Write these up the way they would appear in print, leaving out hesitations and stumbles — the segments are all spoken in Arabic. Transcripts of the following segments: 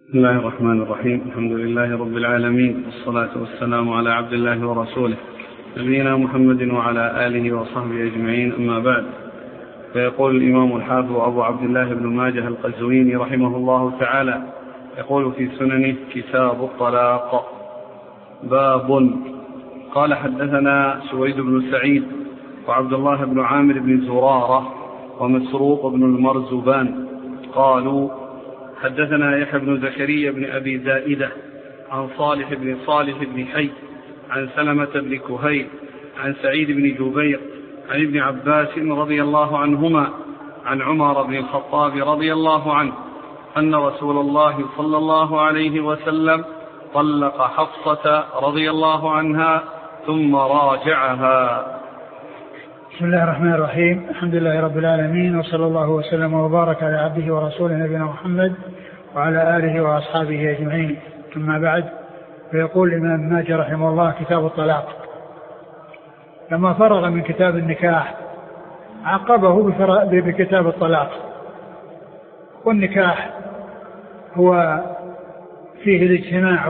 بسم الله الرحمن الرحيم. الحمد لله رب العالمين، والصلاة والسلام على عبد الله ورسوله نبينا محمد وعلى آله وصحبه أجمعين، أما بعد. فيقول الإمام الحافظ أبو عبد الله بن ماجه القزويني رحمه الله تعالى، يقول في سننه: كتاب الطلاق. باب. قال: حدثنا سويد بن سعيد وعبد الله بن عامر بن زرارة ومسروق بن المرزبان قالوا: حدثنا يحيى بن زكريا بن أبي زائدة عن صالح بن حي عن سلمة بن كهيل عن سعيد بن جبير عن ابن عباس رضي الله عنهما عن عمر بن الخطاب رضي الله عنه أن رسول الله صلى الله عليه وسلم طلق حفصة رضي الله عنها ثم راجعها. بسم الله الرحمن الرحيم. الحمد لله رب العالمين، وصلى الله وسلم وبارك على عبده ورسوله نبينا محمد وعلى آله وأصحابه أجمعين، ثم بعد. فيقول الإمام ماجه رحمه الله: كتاب الطلاق. لما فرغ من كتاب النكاح عقبه بكتاب الطلاق. والنكاح هو فيه الاجتماع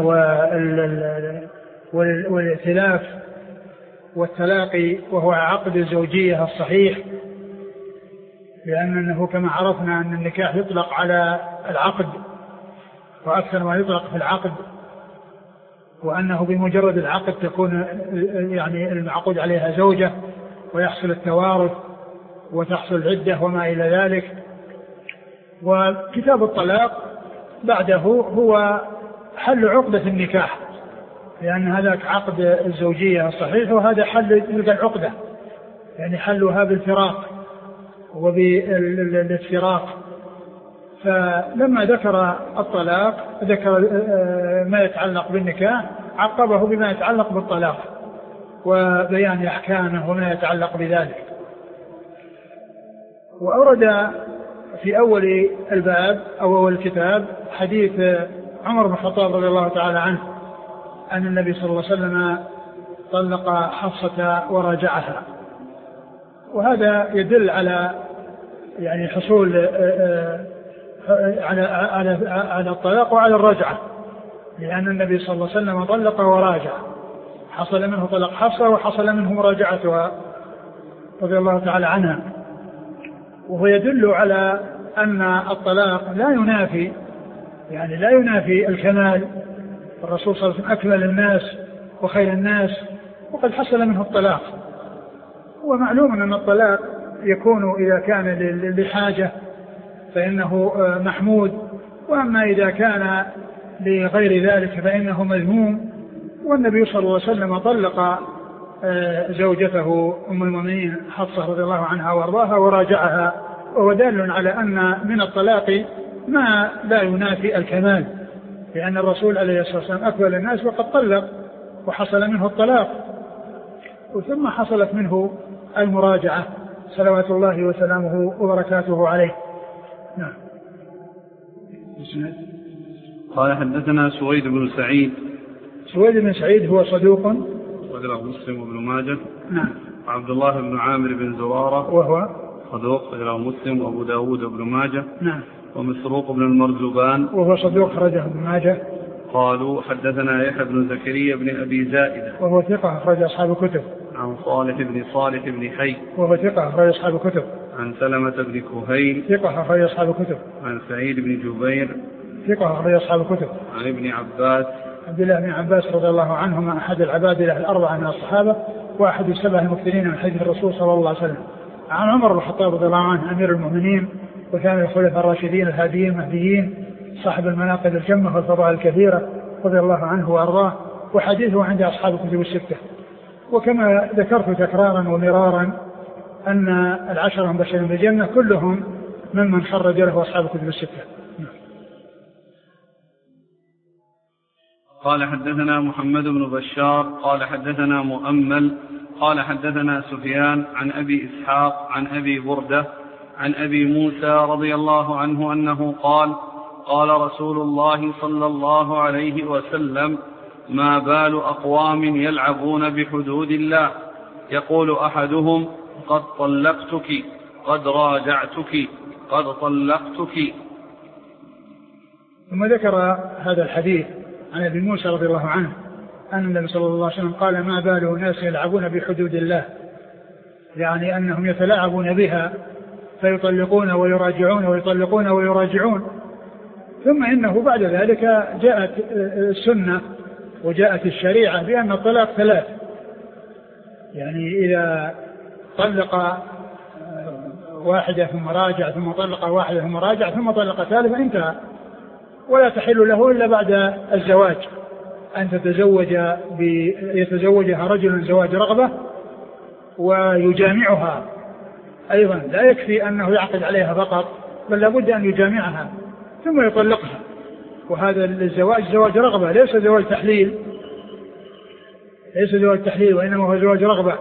والائتلاف والتلاقي، وهو عقد الزوجية الصحيح، لأنه كما عرفنا أن النكاح يطلق على العقد وأكثر ما يطلق في العقد، وأنه بمجرد العقد تكون يعني المعقود عليها زوجة، ويحصل التوارث وتحصل العدة وما إلى ذلك. وكتاب الطلاق بعده هو حل عقدة النكاح، لأن هذاك عقد الزوجية الصحيح، وهذا حل تلك العقدة، يعني حلها بالفراق وبالافتراق. فلما ذكر الطلاق ذكر ما يتعلق بالنكاح، عقبه بما يتعلق بالطلاق وبيان أحكامه وما يتعلق بذلك. وأورد في أول الباب أو أول الكتاب حديث عمر بن الخطاب رضي الله تعالى عنه أن النبي صلى الله عليه وسلم طلق حفصة وراجعها، وهذا يدل على يعني حصول على الطلاق وعلى الرجعة، لأن النبي صلى الله عليه وسلم طلق وراجع، حصل منه طلاق حفصة وحصل منه مراجعتها رضي الله تعالى عنها. وهو يدل على أن الطلاق لا ينافي الكمال. الرسول صلى الله عليه وسلم أكمل الناس وخير الناس، وقد حصل منه الطلاق. ومعلوم أن الطلاق يكون إذا كان لحاجة فإنه محمود، وأما إذا كان لغير ذلك فإنه مذموم. والنبي صلى الله عليه وسلم طلق زوجته أم المؤمنين حفصة رضي الله عنها وارضاها وراجعها، وهو دال على أن من الطلاق ما لا ينافي الكمال، لأن الرسول عليه الصلاة والسلام أكمل الناس وقد طلق وحصل منه الطلاق، ثم حصلت منه المراجعة صلوات الله وسلامه وبركاته عليه. نعم. قال: حدثنا سويد بن سعيد. سويد بن سعيد هو صدوق وله مسلم وابن ماجه. نعم. وعبد الله بن عامر بن زرارة وهو صدوق وله مسلم وابو داود وابن ماجه. نعم. ومسروق بن المرزبان وهو صدوق خرجه ابن ماجه. قالوا: حدثنا يحيى بن زكريا بن أبي زائدة وهو ثقة أخرج أصحاب الكتب. عن صالح بن حي وهو ثقة أخرج أصحاب الكتب. عن سلمة بن كهيل ثقة أخرج أصحاب الكتب. عن سعيد بن جبير ثقة أخرج أصحاب الكتب. عن ابن عباس عبد الله بن عباس رضي الله عنهما أحد العبادلة الأربعة من الصحابة، وأحد السبع المكثرين من حديث الرسول صلى الله عليه وسلم. عن عمر بن الخطاب رضي الله عنه أمير المؤمنين، وكان الخلفاء الراشدين الهاديين المهديين، صاحب المناقب الجمة والفضائل الكثيرة رضي الله عنه وأرضاه، وحديثه عند أصحاب الكتب الستة. وكما ذكرت تكرارا ومرارا أن العشرة المبشرين بالجنة كلهم ممن خرج له أصحاب الكتب الستة. قال: حدثنا محمد بن بشار قال: حدثنا مؤمل قال: حدثنا سفيان عن أبي إسحاق عن أبي بردة عن أبي موسى رضي الله عنه أنه قال: قال رسول الله صلى الله عليه وسلم: ما بال أقوام يلعبون بحدود الله، يقول أحدهم: قد طلقتك، قد راجعتك، قد طلقتك. ثم ذكر هذا الحديث عن ابي موسى رضي الله عنه أن النبي صلى الله عليه وسلم قال ما بال ناس يلعبون بحدود الله، يعني أنهم يتلاعبون بها فيطلقون ويراجعون ويطلقون ويراجعون، ثم إنه بعد ذلك جاءت السنة وجاءت الشريعة بأن الطلاق ثلاث، يعني إذا طلق واحدة ثم راجع ثم طلق واحدة ثم راجع ثم طلق ثالثة انتهى، ولا تحل له إلا بعد الزواج أن يتزوجها رجل زواج رغبة ويجامعها أيضا، لا يكفي أنه يعقد عليها فقط بل لابد أن يجامعها ثم يطلقها. وهذا الزواج زواج رغبة ليس زواج تحليل وإنما هو زواج رغبة.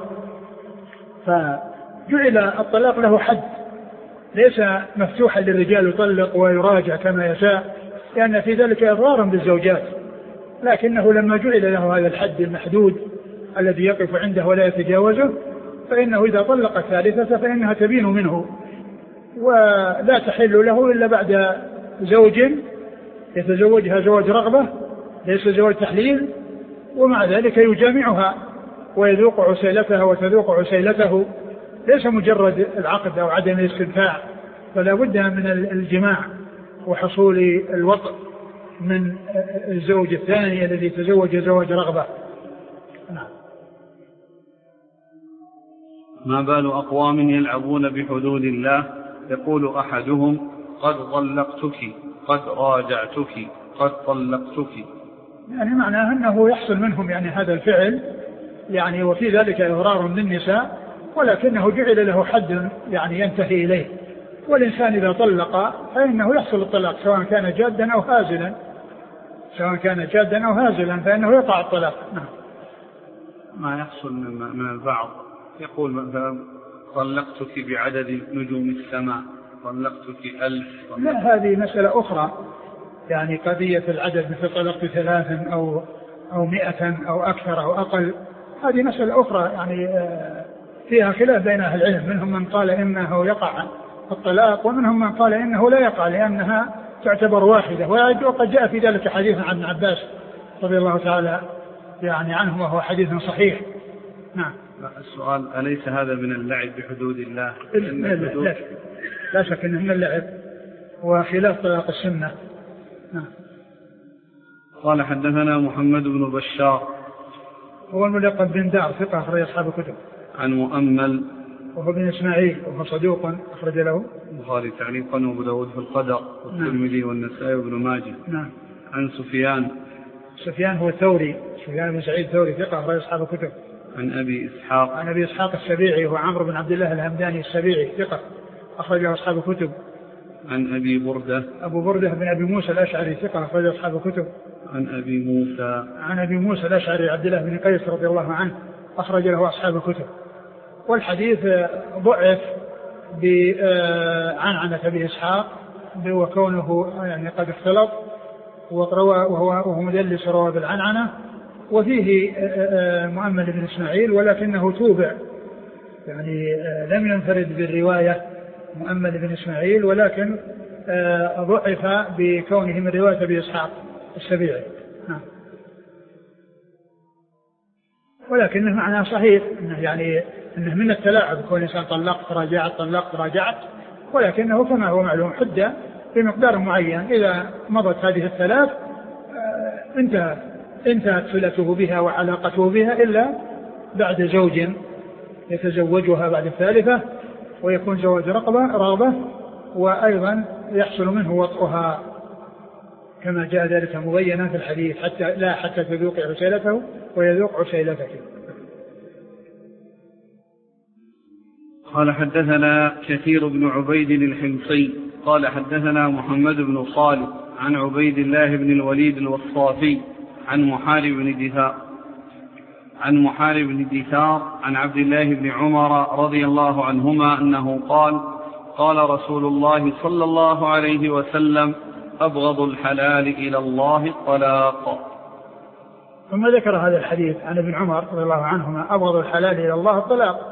فجعل الطلاق له حد، ليس مفتوحا للرجال يطلق ويراجع كما يشاء، لأن في ذلك إضرارا بالزوجات، لكنه لما جعل له هذا الحد المحدود الذي يقف عنده ولا يتجاوزه، فإنه إذا طلق الثالثة فإنها تبين منه ولا تحل له إلا بعد زوج يتزوجها زواج رغبة ليس زواج تحليل، ومع ذلك يجامعها ويذوق عسيلتها وتذوق عسيلته، ليس مجرد العقد أو عدم الاستمتاع، فلا بد من الجماع وحصول الوطء من الزوج الثاني الذي تزوج زواج رغبة. نعم. ما بال أقوام يلعبون بحدود الله يقول أحدهم قد طلقتك قد راجعتك قد طلقتك، يعني معناه أنه يحصل منهم يعني هذا الفعل، يعني وفي ذلك إضرار للنساء، ولكنه جعل له حد يعني ينتهي إليه. والإنسان إذا طلق فإنه يحصل الطلاق سواء كان جادا أو هازلا فإنه يقع الطلاق. نعم. ما يحصل من البعض يقول مثلا طلقتك بعدد نجوم السماء، طلقتك 1000. لا، هذه مسألة أخرى، يعني قضية العدد مثل طلقت 3 أو 100 أو أكثر أو أقل، هذه مسألة أخرى يعني فيها خلاف بين أهل العلم، منهم من قال إنه يقع الطلاق ومنهم من قال إنه لا يقع لأنها تعتبر واحدة، وقد جاء في ذلك حديث عن ابن عباس رضي الله تعالى يعني عنه وهو حديث صحيح. نعم. السؤال أليس هذا من اللعب بحدود الله؟ لا شك أنه من اللعب وخلاف طلاق السنة. نعم. قال حدثنا محمد بن بشار هو الملقب بن دار ثقة أخرج أصحاب الكتب. عن مؤمل وهو بن إسماعيل وهو صدوق أخرج له البخاري تعليقا وأبو داود في القدر والترمذي والنسائي وابن ماجه. نعم. عن سفيان هو الثوري، سفيان بن سعيد الثوري ثقة أخرج أصحاب الكتب. عن أبي إسحاق السبيعي هو عمرو بن عبد الله الهمداني السبيعي ثقة أخرج أصحاب الكتب. عن أبو بردة بن أبي موسى الأشعري ثقة أخرج أصحاب الكتب. عن أبي موسى الأشعري عبد الله بن قيس رضي الله عنه أخرج له أصحاب الكتب. والحديث ضعف بعنعنة أبي إسحاق وكونه يعني قد اختلط وهو مدلس روى بالعنعنة، وفيه مؤمل بن إسماعيل ولكنه توبع، يعني لم ينفرد بالرواية مؤمل بن إسماعيل، ولكن ضعف بكونه من رواية أبي إسحاق السبيعي. نعم. ولكنه معناه صحيح، إنه من التلاعب كون الإنسان طلقت راجعت، ولكنه كما هو معلوم حدة بمقدار معين، إذا مضت هذه الثلاث انتهت صلته بها وعلاقته بها إلا بعد زوج يتزوجها بعد الثالثة ويكون زواج رغبة، وأيضا يحصل منه وطئها كما جاء ذلك مبينا في الحديث حتى تذوق عسيلته ويذوق عسيلتك. قال حدثنا كثير بن عبيد الحمصي قال حدثنا محمد بن صالح عن عبيد الله بن الوليد الوصافي عن محارب بن دثار عن عبد الله بن عمر رضي الله عنهما أنه قال رسول الله صلى الله عليه وسلم أبغض الحلال إلى الله الطلاق. ثم ذكر هذا الحديث عن ابن عمر رضي الله عنهما أبغض الحلال إلى الله الطلاق.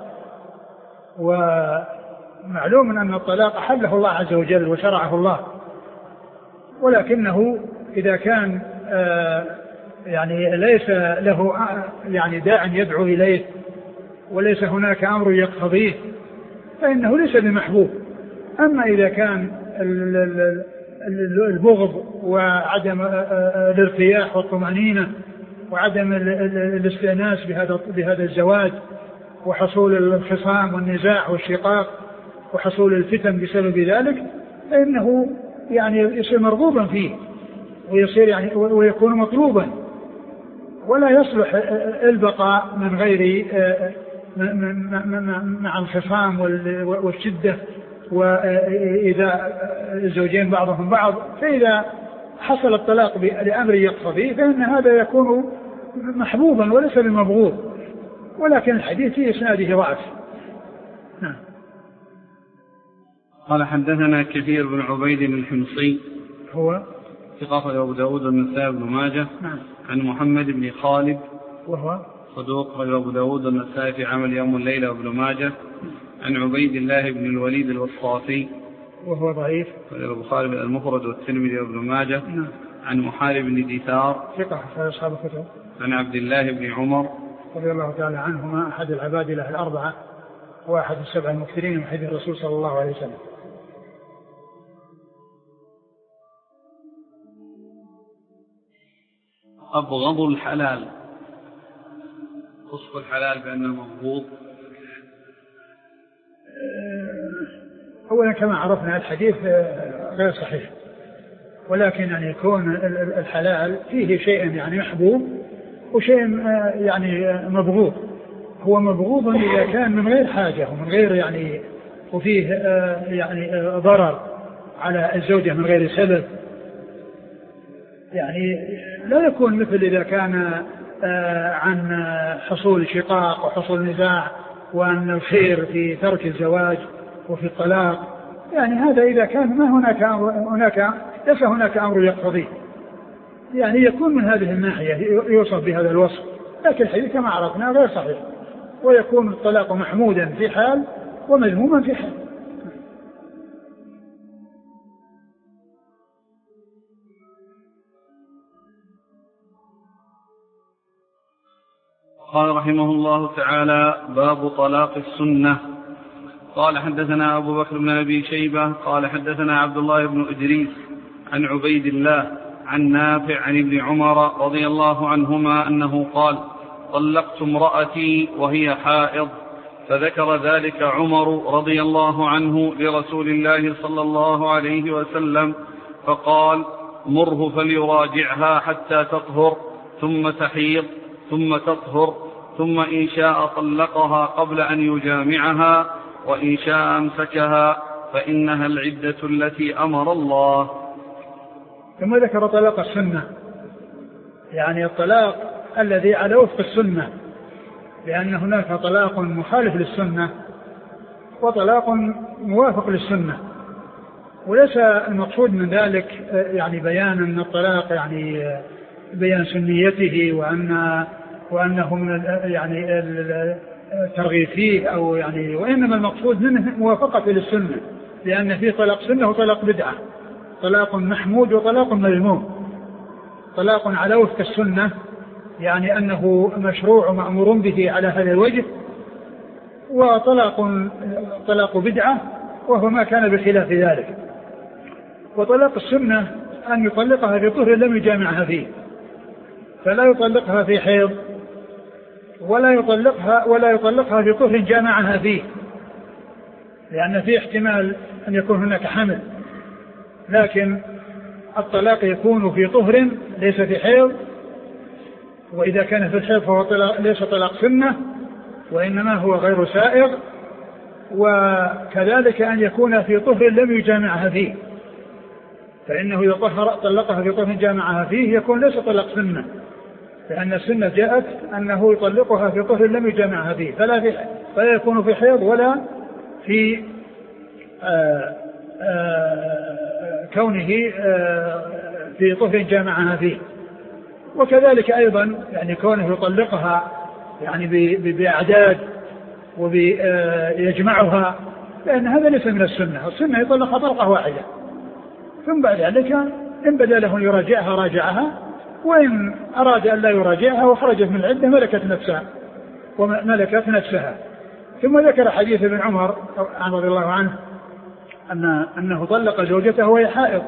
ومعلوم أن الطلاق أحله الله عز وجل وشرعه الله، ولكنه إذا كان يعني ليس له يعني داع يدعو إليه وليس هناك أمر يقتضيه فإنه ليس بمحبوب. أما إذا كان البغض وعدم الارتياح والطمأنينة وعدم الاستئناس بهذا الزواج وحصول الخصام والنزاع والشقاق وحصول الفتن بسبب ذلك فإنه يعني يصير مرغوبا فيه ويصير يعني ويكون مطلوبا، ولا يصلح البقاء من غير مع الخصام والشدة وإذا الزوجين بعضهم بعض. فإذا حصل الطلاق لأمر يقتضي فإن هذا يكون محبوبا وليس بمبغوض، ولكن الحديث في إسناده ضعف. نعم. قال حدثنا كثير بن عبيد الحمصي هو ثقة أبو داود والنسائي بن ماجه. نعم. عن محمد بن خالد وهو صدوق أبو داود والنسائي في عمل يوم الليلة وابن ماجه. عن عبيد الله بن الوليد الوصافي وهو ضعيف البخاري المفرد والترمذي وابن ماجه. نعم. عن محارب بن دثار ثقة في أصحاب الكتب. عن عبد الله بن عمر رضي الله تعالى عنهما أحد العبادلة الأربعة وأحد السبع المكثرين من حديث الرسول صلى الله عليه وسلم. أبغض الحلال، وصف الحلال بأنه مبغوض. أولا كما عرفنا الحديث غير صحيح، ولكن يعني يكون الحلال فيه شيء يعني محبوب وشيء يعني مبغوض. هو مبغوض إذا كان من غير حاجة ومن غير يعني وفيه يعني ضرر على الزوجة من غير سبب، يعني لا يكون مثل إذا كان عن حصول شقاق وحصول نزاع وأن الخير في ترك الزواج وفي الطلاق. يعني هذا إذا كان ما ليس هناك أمر يقتضيه، يعني يكون من هذه الناحية يوصف بهذا الوصف. لكن الحديث كما عرفنا غير صحيح، ويكون الطلاق محمودا في حال ومذموما في حال. قال رحمه الله تعالى: باب طلاق السنة. قال حدثنا أبو بكر بن أبي شيبة قال حدثنا عبد الله بن إدريس عن عبيد الله عن نافع عن ابن عمر رضي الله عنهما أنه قال: طلقت امرأتي وهي حائض، فذكر ذلك عمر رضي الله عنه لرسول الله صلى الله عليه وسلم فقال: مره فليراجعها حتى تطهر ثم تحيض ثم تطهر، ثم إن شاء طلقها قبل أن يجامعها، وإن شاء أمسكها، فإنها العدة التي أمر الله. ثم ذكر طلاق السنة، يعني الطلاق الذي على وفق السنة، لأن هناك طلاق مخالف للسنة وطلاق موافق للسنة، وليس المقصود من ذلك يعني بيان أن الطلاق يعني بيان سنيته وأنه من يعني الترغيب فيه أو يعني، وإنما المقصود منه موافقة للسنة، لأن فيه طلاق سنة وطلاق بدعة، طلاق محمود وطلاق مذموم. طلاق على وفق السنة يعني أنه مشروع ومأمور به على هذا الوجه، وطلاق بدعة وهو ما كان بخلاف ذلك. وطلاق السنة أن يطلقها في طهر لم يجامعها فيه، فلا يطلقها في حيض ولا يطلقها في طهر جامعها فيه، لأن فيه احتمال أن يكون هناك حمل. لكن الطلاق يكون في طهر ليس في حيض، وإذا كان في الحيض فهو ليس طلاق سنة وإنما هو غير سائغ. وكذلك أن يكون في طهر لم يجامعها فيه، فإنه إذا طلقها في طهر جامعها فيه يكون ليس طلاق سنة، لأن السنة جاءت أنه يطلقها في طهر لم يجامعها فيه، فلا يكون في حيض ولا في كونه في طهر جامعها فيه. وكذلك أيضا يعني كونه يطلقها يعني بأعداد ويجمعها، لأن هذا ليس من السنة. السنة يطلقها طلقة واحدة ثم بعد ذلك إن بدا له أن يراجعها راجعها، وإن أراد أن لا يراجعها وخرجت من العدة ملكت نفسها. ثم ذكر حديث ابن عمر رضي الله عنه أنه طلق زوجته وهي حائض،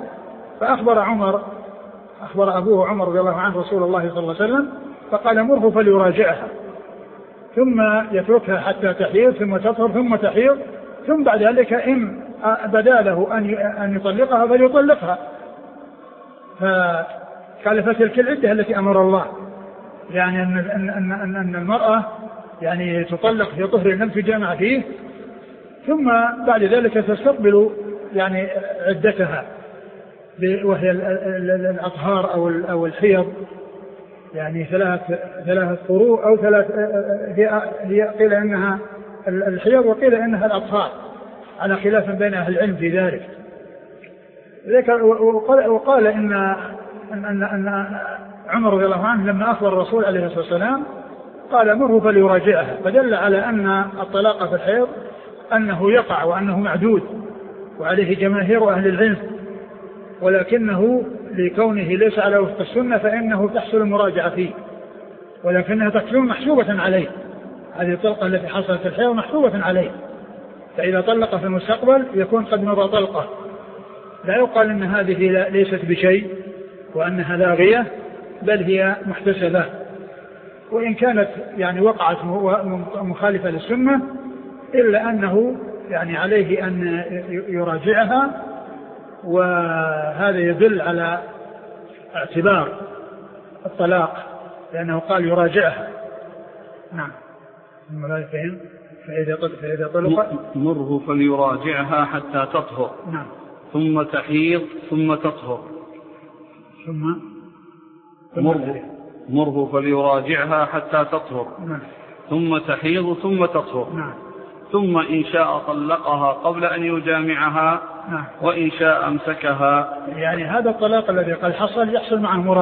أخبر أبوه عمر رضي الله عنه رسول الله صلى الله عليه وسلم فقال مره فليراجعها، ثم يتركها حتى تحيض ثم تطهر ثم تحيض، ثم بعد ذلك إن بدا له أن يطلقها فليطلقها. فقال فتلك العدة التي أمر الله، يعني أن المرأة يعني تطلق في طهر لم تجامع فيه، ثم بعد ذلك تستقبل يعني عدتها وهي الأطهار أو الحيض، يعني ثلاث قروء أو هي قيل إنها الحيض وقيل إنها الأطهار، على خلاف بين أهل العلم في ذلك. وقال إن عمر رضي الله عنه لما أخبر الرسول عليه الصلاة والسلام قال مره فليراجعها، فدل على أن الطلاق في الحيض أنه يقع وأنه معدود وعليه جماهير أهل العلم، ولكنه لكونه ليس على وفق السنة فإنه تحصل المراجعة فيه، ولكنها تكون محسوبة عليه. هذه الطلقة التي حصلت في الحيض محسوبة عليه، فإذا طلق في المستقبل يكون قد مضى طلقة، لا يقال أن هذه ليست بشيء وأنها لاغية، بل هي محتسبة، وإن كانت يعني وقعت مخالفة للسنة إلا أنه يعني عليه أن يراجعها، وهذا يدل على اعتبار الطلاق لأنه قال يراجعها. نعم. فإذا طلق مره فليراجعها حتى تطهر. نعم. ثم تحيض ثم تطهر. مره فليراجعها حتى تطهر. نعم. ثم تحيض ثم تطهر. نعم. ثم إن شاء طلقها قبل أن يجامعها. نعم. وإن شاء أمسكها. يعني هذا الطلاق الذي قد حصل يحصل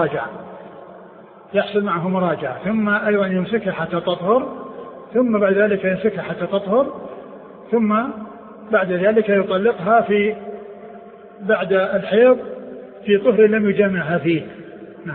معه مراجعة، ثم أيضا يمسكها حتى تطهر، ثم بعد ذلك يمسكها حتى تطهر، ثم بعد ذلك يطلقها بعد الحيض في طهر لم يجامعها فيه. نعم.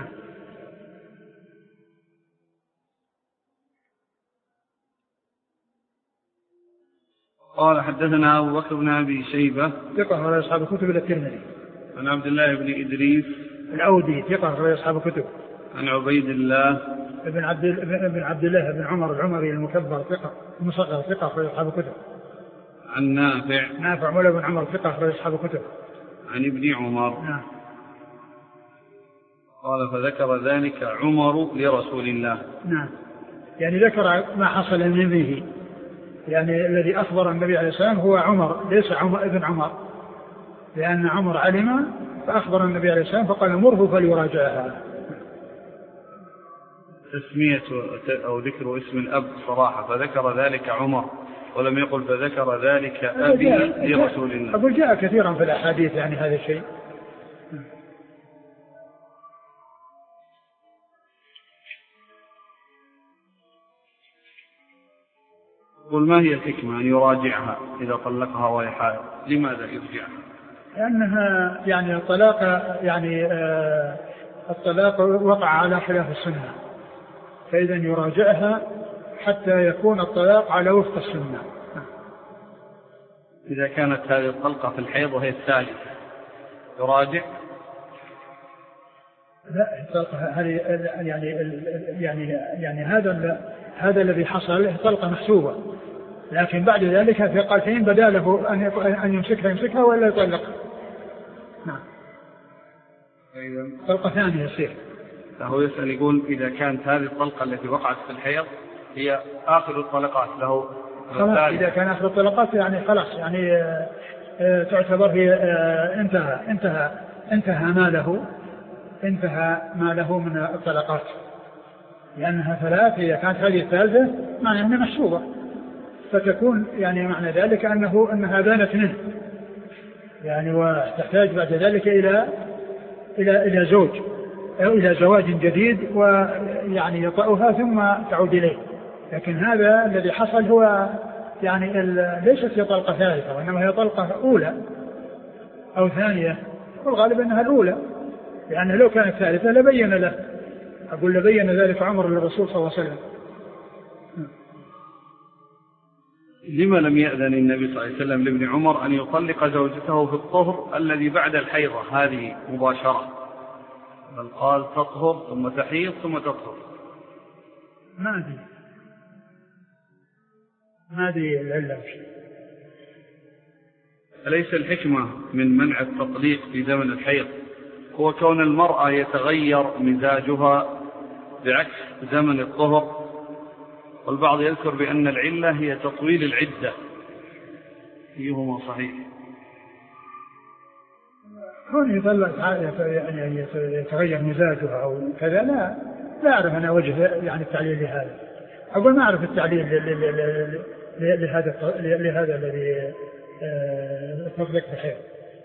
قال حدثنا أبو بكر بن أبي شيبة ثقة على أصحاب الكتب الترمذي. عن عبد الله بن إدريس العودي ثقة على أصحاب الكتب. عن عبيد الله ابن عبد الله بن عمر العمري المكبر ثقة مصغر ثقة على أصحاب الكتب. عن نافع مولى بن عمر ثقة على أصحاب الكتب. عن ابن عمر. نعم. قال فذكر ذلك عمر لرسول الله. نعم. يعني ذكر ما حصل منه، يعني الذي أخبر النبي عليه السلام هو عمر ليس ابن عمر، لأن عمر علم فأخبر النبي عليه السلام فقال مره فليراجعها. تسمية أو ذكر اسم الأب صراحة، فذكر ذلك عمر ولم يقل فذكر ذلك أبي لرسول الله. أقول جاء كثيرا في الأحاديث يعني هذا الشيء. قل ما هي الحكمة أن يراجعها إذا طلقها وهي حائض؟ لماذا يرجعها؟ لأنها يعني الطلاق وقع على خلاف السنة، فإذا يراجعها حتى يكون الطلاق على وفق السنة. إذا كانت هذه الطلقة في الحيض وهي الثالثة يراجع؟ لا، الطلقة هذه يعني هذا الذي حصل طلقة محسوبة، لكن بعد ذلك في قالتين بدا له أن يمسكها ولا يطلقها. نعم. طلقة ثانية يصير. فهو يسأل يقول إذا كانت هذه الطلقة التي وقعت في الحيض هي آخر الطلقات له خلاص، إذا كان آخر الطلقات يعني خلاص يعني تعتبر هي انتهى ما له من الطلقات، لأنها ثلاث. إذا كانت هذه الثالثة معنى أنها محسوبة، فتكون يعني معنى ذلك أنها بانت منه يعني، وتحتاج بعد ذلك إلى زوج أو إلى زواج جديد ويعني يطأها ثم تعود إليه. لكن هذا الذي حصل هو يعني ليست هي طلقة ثالثة، وإنما هي طلقة أولى أو ثانية، والغالب أنها الأولى، لأنه لو كانت ثالثة لبين له، أقول لبين ذلك عمر للرسول صلى الله عليه وسلم. لما لم يأذن النبي صلى الله عليه وسلم لابن عمر أن يطلق زوجته في الطهر الذي بعد الحيضة هذه مباشرة، بل قال تطهر ثم تحيض ثم تطهر؟ ما أدري العلة. أليس الحكمة من منع التطليق في زمن الحيض هو كون المرأة يتغير مزاجها بعكس زمن الطهر؟ والبعض يذكر بأن العلة هي تطويل العدة، أيهما صحيح؟ كون يطلق يعني يتغير مزاجها أو كذا لا أعرف أنا وجه يعني التعليل لهذا. أقول ما أعرف التعليل لهذا الذي تطلق بحيض.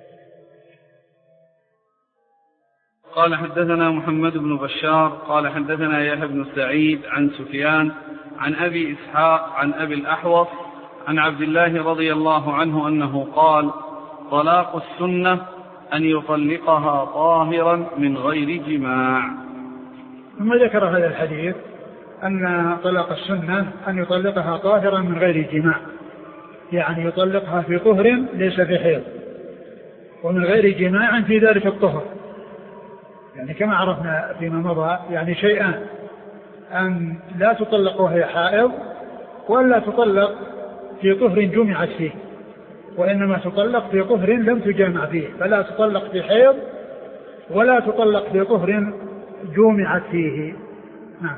قال حدثنا محمد بن بشار قال حدثنا يحيى بن سعيد عن سفيان عن أبي إسحاق عن أبي الأحوص عن عبد الله رضي الله عنه أنه قال طلاق السنة أن يطلقها طاهرا من غير جماع. ثم ذكر هذا الحديث أن طلاق السنة أن يطلقها طاهرا من غير جماع، يعني يطلقها في طهر ليس في حيض، ومن غير جماع في ذلك الطهر. يعني كما عرفنا فيما مضى يعني شيئان، أن لا تطلق وهي حائض، ولا تطلق في طهر جمعت فيه، وإنما تطلق في طهر لم تجامع فيه، فلا تطلق في حيض ولا تطلق في طهر جمعت فيه. نعم.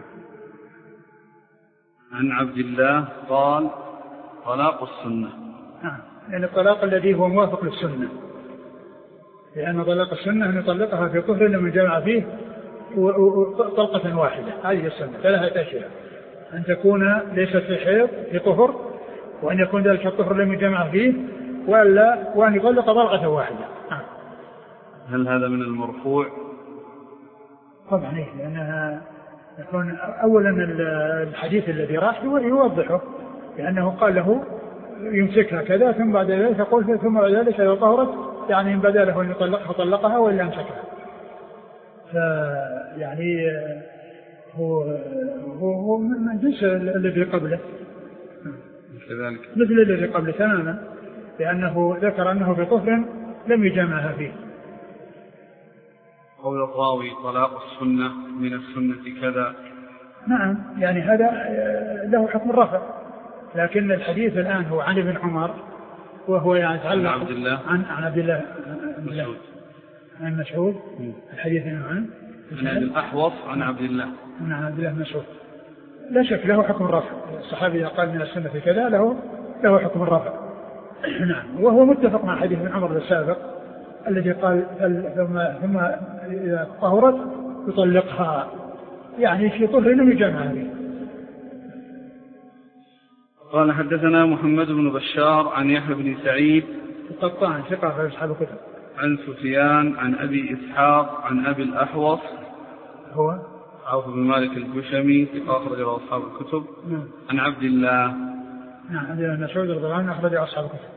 عن عبد الله قال طلاق السنة، نعم، يعني الطلاق الذي هو موافق للسنة، لأن طلاق السنة أن يطلقها في طهر لم يجامع فيه طلقة واحدة، هذه السنة. ثلاثة أشياء: أن تكون ليست في حيض في طهر، وأن يكون ذلك الطهر لم يجامع فيه، وأن يطلق طلقة واحدة. هل هذا من المرفوع؟ طبعا إيه، لأنها يكون أولا الحديث الذي راح يوضحه، لأنه قال له يمسكها كذا ثم بعد ذلك يقول ثم بعد ذلك إذا طهرت، يعني إن بدا له أن يطلقها طلقها وإلا أمسكها. فيعني هو من جنس الذي قبله، مثل الذي قبله تماما، لأنه ذكر أنه في طهر لم يجامعها فيه. قول الراوي طلاق السنة من السنة كذا، نعم، يعني هذا له حكم الرفع، لكن الحديث الآن هو عن ابن عمر، وهو يتعلق عن عبد الله عن عبد الله عن مسعود. الحديث عن أبي الأحوص عن عبد الله عن عبد الله مسعود. لا شك له حكم الرفع، الصحابي قال من السنة كذا له حكم الرفع. نعم، وهو متفق مع حديث ابن عمر السابق الذي قال ثم إذا طهرت يطلقها، يعني في طهر لم يجامعها فيه. قال حدثنا محمد بن بشار عن يحيى بن سعيد القطان ثقة في أصحاب الكتب، عن سفيان عن أبي إسحاق عن أبي الأحوص هو عوف بن مالك الجشمي ثقة أخرج له أصحاب الكتب. نعم. عن عبد الله، نعم، عبد الله مسعود رضي الله عنه أخرج أصحاب الكتب.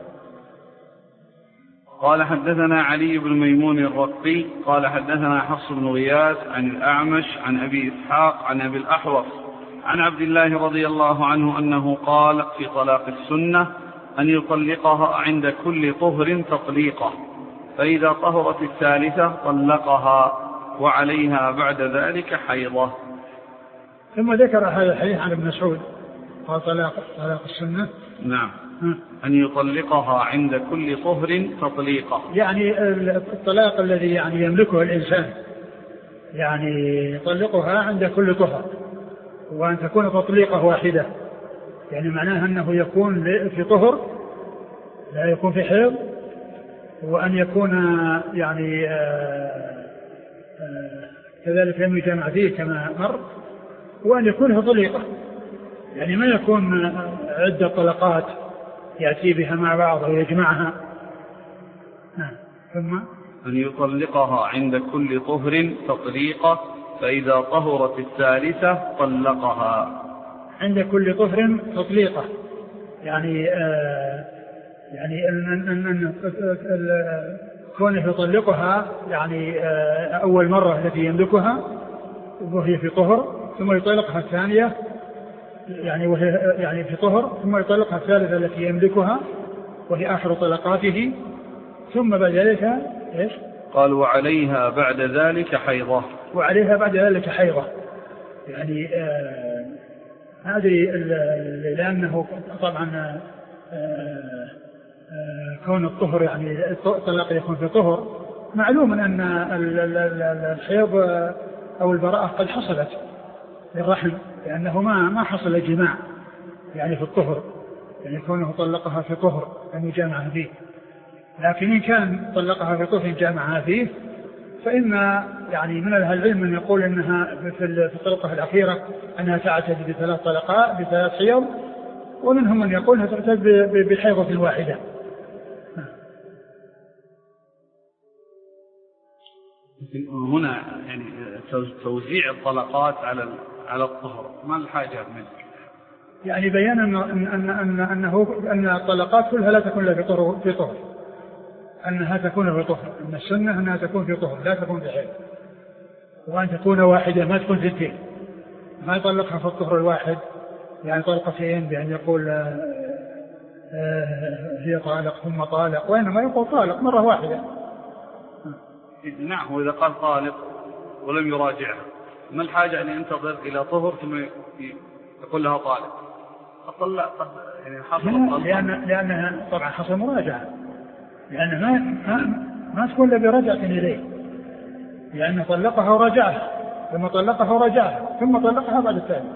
قال حدثنا علي بن ميمون الرقي قال حدثنا حفص بن غياث عن الأعمش عن أبي إسحاق عن أبي الأحوص عن عبد الله رضي الله عنه أنه قال في طلاق السنة أن يطلقها عند كل طهر تطليقه، فإذا طهرت الثالثة طلقها وعليها بعد ذلك حيضة. ثم ذكر هذا الحديث عن ابن مسعود قال طلاق السنة، نعم، أن يطلقها عند كل طهر تطليقه، يعني الطلاق الذي يعني يملكه الإنسان، يعني يطلقها عند كل طهر، وأن تكون تطليقه واحدة، يعني معناها أنه يكون في طهر لا يكون في حيض، وأن يكون يعني كذلك لم يجامع فيه كما مر، وأن يكون طليقة، يعني ما يكون عدة طلقات يأتي بها مع بعض أو يجمعها. ثم أن يطلقها عند كل طهر تطليقة، فإذا طهرت الثالثة طلقها. عند كل طهر تطليقة، يعني يعني أن كونه يطلقها يعني أول مرة التي يملكها وهي في طهر، ثم يطلقها الثانية يعني وهي يعني في طهر، ثم يطلقها الثالثة التي يملكها وهي آخر طلقاته، ثم بعد ذلك إيش؟ قال وعليها بعد ذلك حيضة. وعليها بعد ذلك حيضة، يعني هذه لأنه طبعا كون الطهر يعني الطلاق يكون في طهر، معلوم أن الحيض أو البراءة قد حصلت للرحم، لأنه ما حصل جماع يعني في الطهر، يعني كونه طلقها في طهر أن يجامعها فيه. لكن إن كان طلقها في طهر جامعها فيه فإن يعني من أهل العلم من يقول أنها في الطلقة الأخيرة أنها تعتد بثلاث طلقات بثلاث حيض، ومنهم من يقول أنها تعتد بحيضة واحدة. هنا يعني توزيع الطلقات على الطهر ما الحاجة منه؟ يعني بيان أن الطلقات كلها لا تكون إلا في طهر، أنها تكون في طهر، أن السنة أنها تكون في طهر لا تكون في حيض، وأن تكون واحدة ما تكون ثنتين، ما يطلقها في الطهر الواحد يعني طلقتين بأن يقول هي طالق ثم طالق، وإنما يقول طالق مرة واحدة. نعم، وإذا قال طالق ولم يراجعها ما الحاجة أن ينتظر إلى طهر ثم يقول لها طالق؟ أطلق يعني حصل لأنها طبعا حصل مراجعة، لأن ما تكون إلا برجعة إليه، لأنه طلقها ورجعها ثم طلقها ورجعها ثم طلقها بعد الثاني.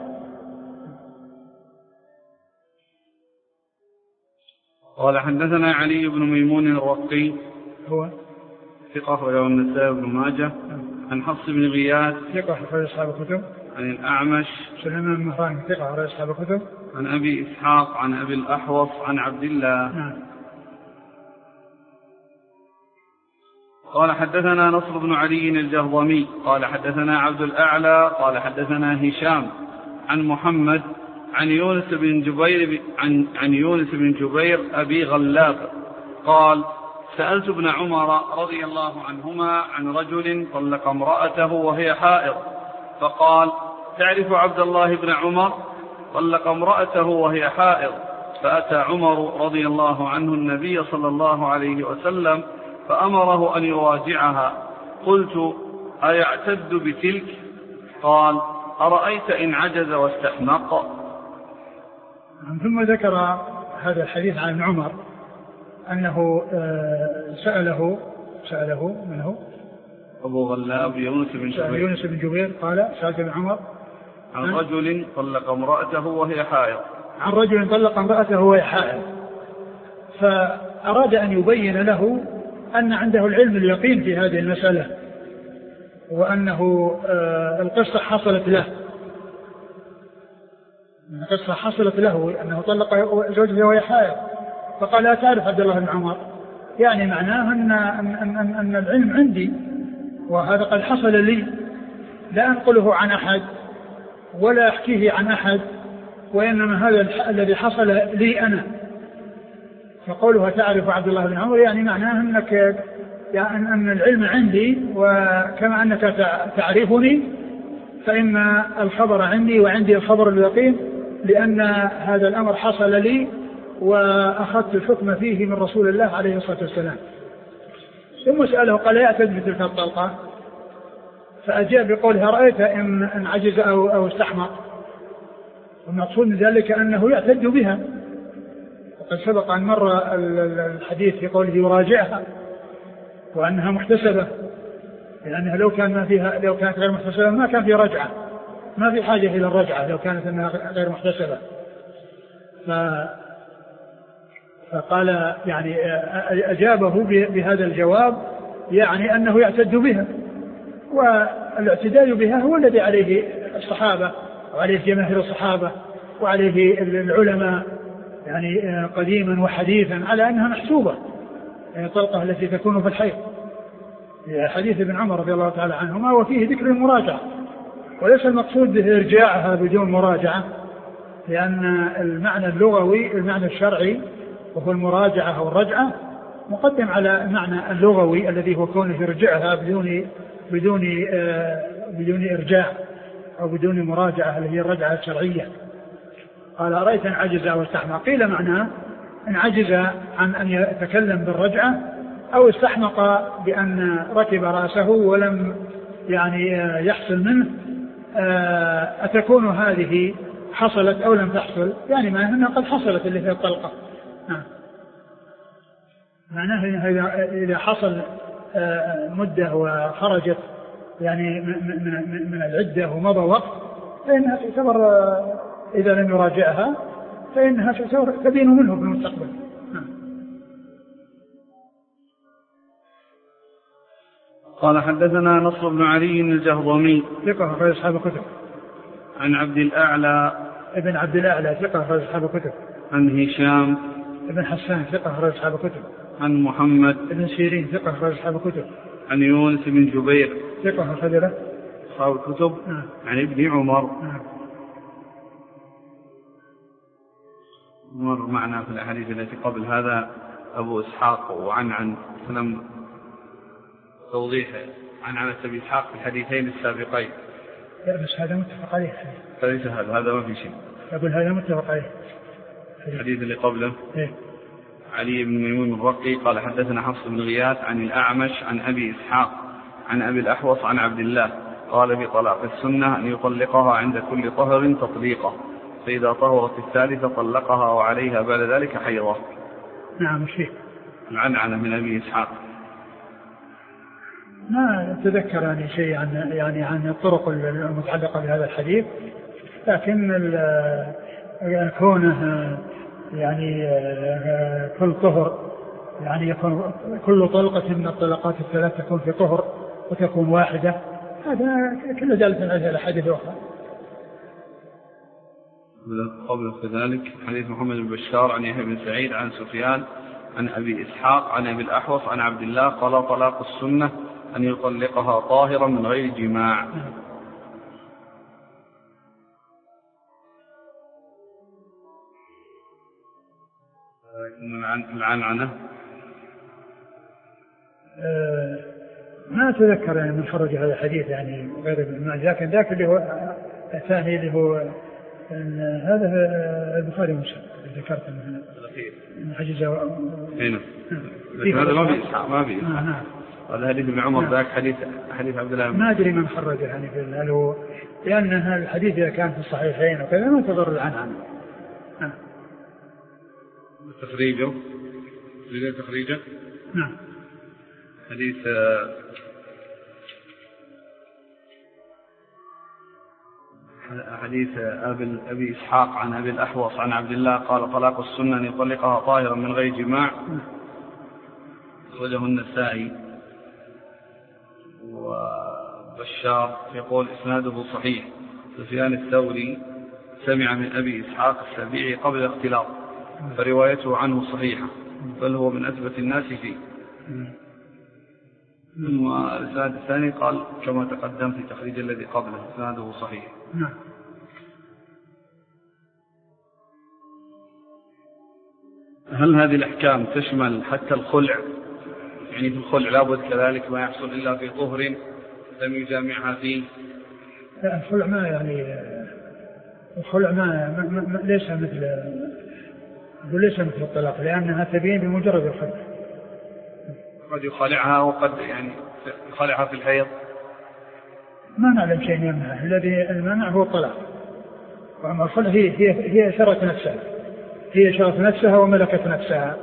قال حدثنا علي بن ميمون الرقي هو ثقة أخرجه النسائي بن ماجه عن حفص بن غياث ثقة أخرج أصحاب الكتب عن الأعمش سليمان بن مهران ثقة أخرج أصحاب الكتب عن أبي إسحاق عن أبي الأحوص عن عبد الله. قال حدثنا نصر بن علي الجهضمي قال حدثنا عبد الأعلى قال حدثنا هشام عن محمد عن يونس بن جبير أبي غلاب قال سألت ابن عمر رضي الله عنهما عن رجل طلق امرأته وهي حائض، فقال تعرف عبد الله بن عمر طلق امرأته وهي حائض، فأتى عمر رضي الله عنه النبي صلى الله عليه وسلم فأمره أن يراجعها، قلت أيعتد بتلك؟ قال أرأيت إن عجز واستحمق. ثم ذكر هذا الحديث عن عمر أنه سأله منه أبو غلاب يونس بن جبير قال سألت ابن عمر عن رجل طلق امرأته وهي حائض، عن رجل طلق امرأته وهي حائض، فأراد أن يبين له أن عنده العلم اليقين في هذه المسألة، وأنه القصة حصلت له أنه طلق زوجته وهي حائض، فقال لا تعرف عبد الله بن عمر، يعني معناه أن العلم عندي وهذا قد حصل لي، لا أنقله عن أحد ولا أحكيه عن أحد، وإنما هذا الذي حصل لي أنا. فقولها تعرف عبد الله بن عمر يعني معناه أن العلم عندي، وكما أنك تعرفني فإن الخبر عندي وعندي الخبر اليقين، لأن هذا الأمر حصل لي وأخذت الحكم فيه من رسول الله عليه الصلاة والسلام. ثم سأله قال يعتد بتلك الطلقة، فأجاب بقولها رأيت إن عجز أو استحمق، والمقصود من ذلك أنه يعتد بها، وقد سبق أن مر الحديث في قوله يراجعها وأنها محتسبة، لأنها لو كانت غير محتسبة ما كان في رجعة، ما في حاجة إلى الرجعة لو كانت أنها غير محتسبة. فقال يعني أجابه بهذا الجواب يعني أنه يعتد بها، والاعتداد بها هو الذي عليه الصحابة وعليه جماهير الصحابة وعليه العلماء يعني قديما وحديثا، على أنها محسوبة، يعني الطلقة التي تكون في الحيض، حديث ابن عمر رضي الله تعالى عنهما، وفيه ذكر المراجعة، وليس المقصود به إرجاعها بدون مراجعة، لأن المعنى اللغوي المعنى الشرعي وهو المراجعة أو الرجعة مقدم على المعنى اللغوي الذي هو كونه يرجعها بدون إرجاع أو بدون مراجعة، اللي هي الرجعة الشرعية. قال أرأيت إن عجز أو استحمق، قيل معناه إن عجز عن أن يتكلم بالرجعة أو استحمق بأن ركب رأسه ولم يعني يحصل منه، أتكون هذه حصلت أو لم تحصل؟ يعني معناه قد حصلت اللي هي الطلقة. معناه إذا حصل مدة وخرجت يعني من العدة ومضى وقت، فإنها تعتبر إذا لم يراجعها فإنها تبين منه في المستقبل. قال حدثنا نصر بن علي الجهضمي ثقة أخرج أصحاب الكتب. عن عبد الأعلى ابن عبد الأعلى ثقة أخرج أصحاب الكتب. عن هشام ابن حسان ثقة أخرج أصحاب الكتب. عن محمد ابن سيرين ثقة أخرج أصحاب الكتب. عن يونس بن جبير ثقة أخرج له أصحاب الكتب. عن ابن عمر. مر معنا في الأحاديث التي قبل هذا أبو إسحاق وعن سلم توضيح عن أبي إسحاق في الحديثين السابقين. لا بس هذا متفق عليه. ليس هذا ما في شيء. أقول هذا متفق عليه. الحديث اللي قبله إيه؟ علي بن ميمون الرقي قال حدثنا حفص بن غياث عن الأعمش عن أبي إسحاق عن أبي الأحوص عن عبد الله قال بطلاق السنة أن يطلقها عند كل طهر تطليقه، فإذا طهرت الثالثة طلقها وعليها بعد ذلك حيضة. نعم. الشيء العنعنة من أبي إسحاق ما أتذكر يعني شيء عن الطرق المتعلقة بهذا الحديث، لكن كونه يعني كل طهر يعني يكون كل طلقة من الطلقات الثلاث تكون في طهر وتكون واحدة، هذا كله دالة على الحديث الأخرى. قبل كذلك حديث محمد بن بشار عن يحيى بن سعيد عن سفيان عن أبي إسحاق عن أبي الأحوص عن عبد الله قال طلاق السنة أن يطلقها طاهرا من غير جماع. العنعنة ما أتذكر يعني من خرج هذا الحديث يعني غير ابن ماجه، لكن ذاك اللي هو الثاني اللي هو هذا البخاري ومسلم ذكرت من عجز هنا هذا ما في هذا حديث ابن عمر ذاك حديث عبد الله ما أدري من خرج يعني هل هو، لأن هذا الحديث إذا كان في الصحيحين وكذا ما تضر العنعنة. تخريجه نعم. حديث أبي إسحاق عن أبي الأحوص عن عبد الله قال طلاق السنة أن يطلقها طاهرا من غير جماع، أخرجه النسائي. وبشار يقول إسناده صحيح. سفيان الثوري سمع من أبي إسحاق السبيعي قبل الاختلاط فروايته عنه صحيحة، بل هو من أثبت الناس فيه. والإسناد الثاني قال كما تقدم في تخريج الذي قبله إسناده صحيح. هل هذه الأحكام تشمل حتى الخلع؟ يعني في الخلع لابد كذلك ما يحصل إلا في طهر لم يجامعها فيه؟ الخلع ما يعني الخلع ما ليس مثل الطلاق، لأنها تبين بمجرد الخلع. قد يخالعها وقد يعني يخالعها في الحيض. ما نعلم شيء يمنع، الذي المنع هو الطلاق. وأما الخلع هي شرت نفسها، هي شرت نفسها وملكت نفسها.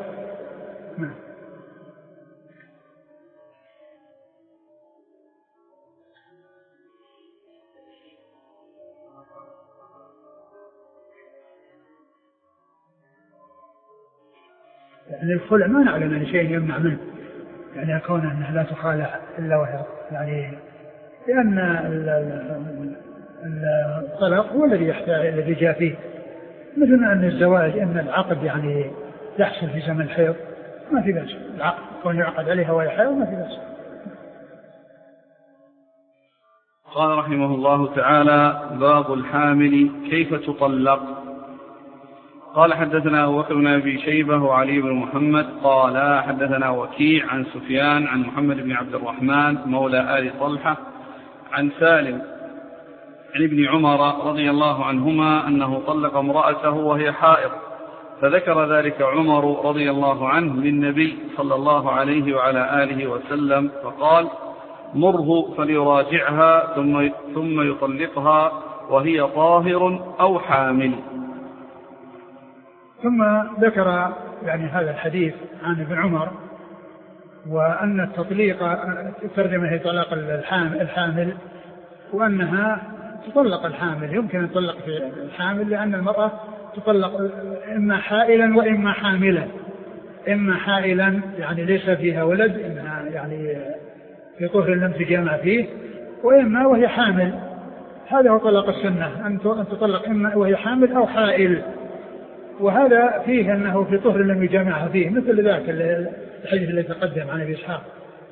يعني الخلع ما نعلم أن شيء يمنع منه، يعني يكون أنها لا تخالع إلا وهي يعني، لأن الطلاق هو الذي يحتاج الذي جاء فيه، مثل أن الزواج أن العقد يعني يحصل في زمن الحيض ما في بأس، العقد كون يعقد عليها وهي حيض ما في بأس. قال رحمه الله تعالى: باب الحامل كيف تطلق. قال حدثنا أبو بكر بن أبي شيبة وعلي بن محمد قال حدثنا وكيع عن سفيان عن محمد بن عبد الرحمن مولى آل طلحة عن سالم عن ابن عمر رضي الله عنهما أنه طلق امرأته وهي حائض، فذكر ذلك عمر رضي الله عنه للنبي صلى الله عليه وعلى آله وسلم فقال: مره فليراجعها ثم يطلقها وهي طاهر أو حامل. ثم ذكر يعني هذا الحديث عن ابن عمر، وأن التطليق ترجمة هي طلاق الحامل، وأنها تطلق الحامل، يمكن أن تطلق في الحامل، لأن المرأة تطلق إما حائلا وإما حاملا، إما حائلا يعني ليس فيها ولد، إنها يعني في طهر لم تجامع فيه، وإما وهي حامل. هذا هو طلاق السنة، أن تطلق إما وهي حامل أو حائل، وهذا فيه أنه في طهر لم يجامعها فيه، مثل ذاك الحديث الذي تقدم عن أبي إسحاق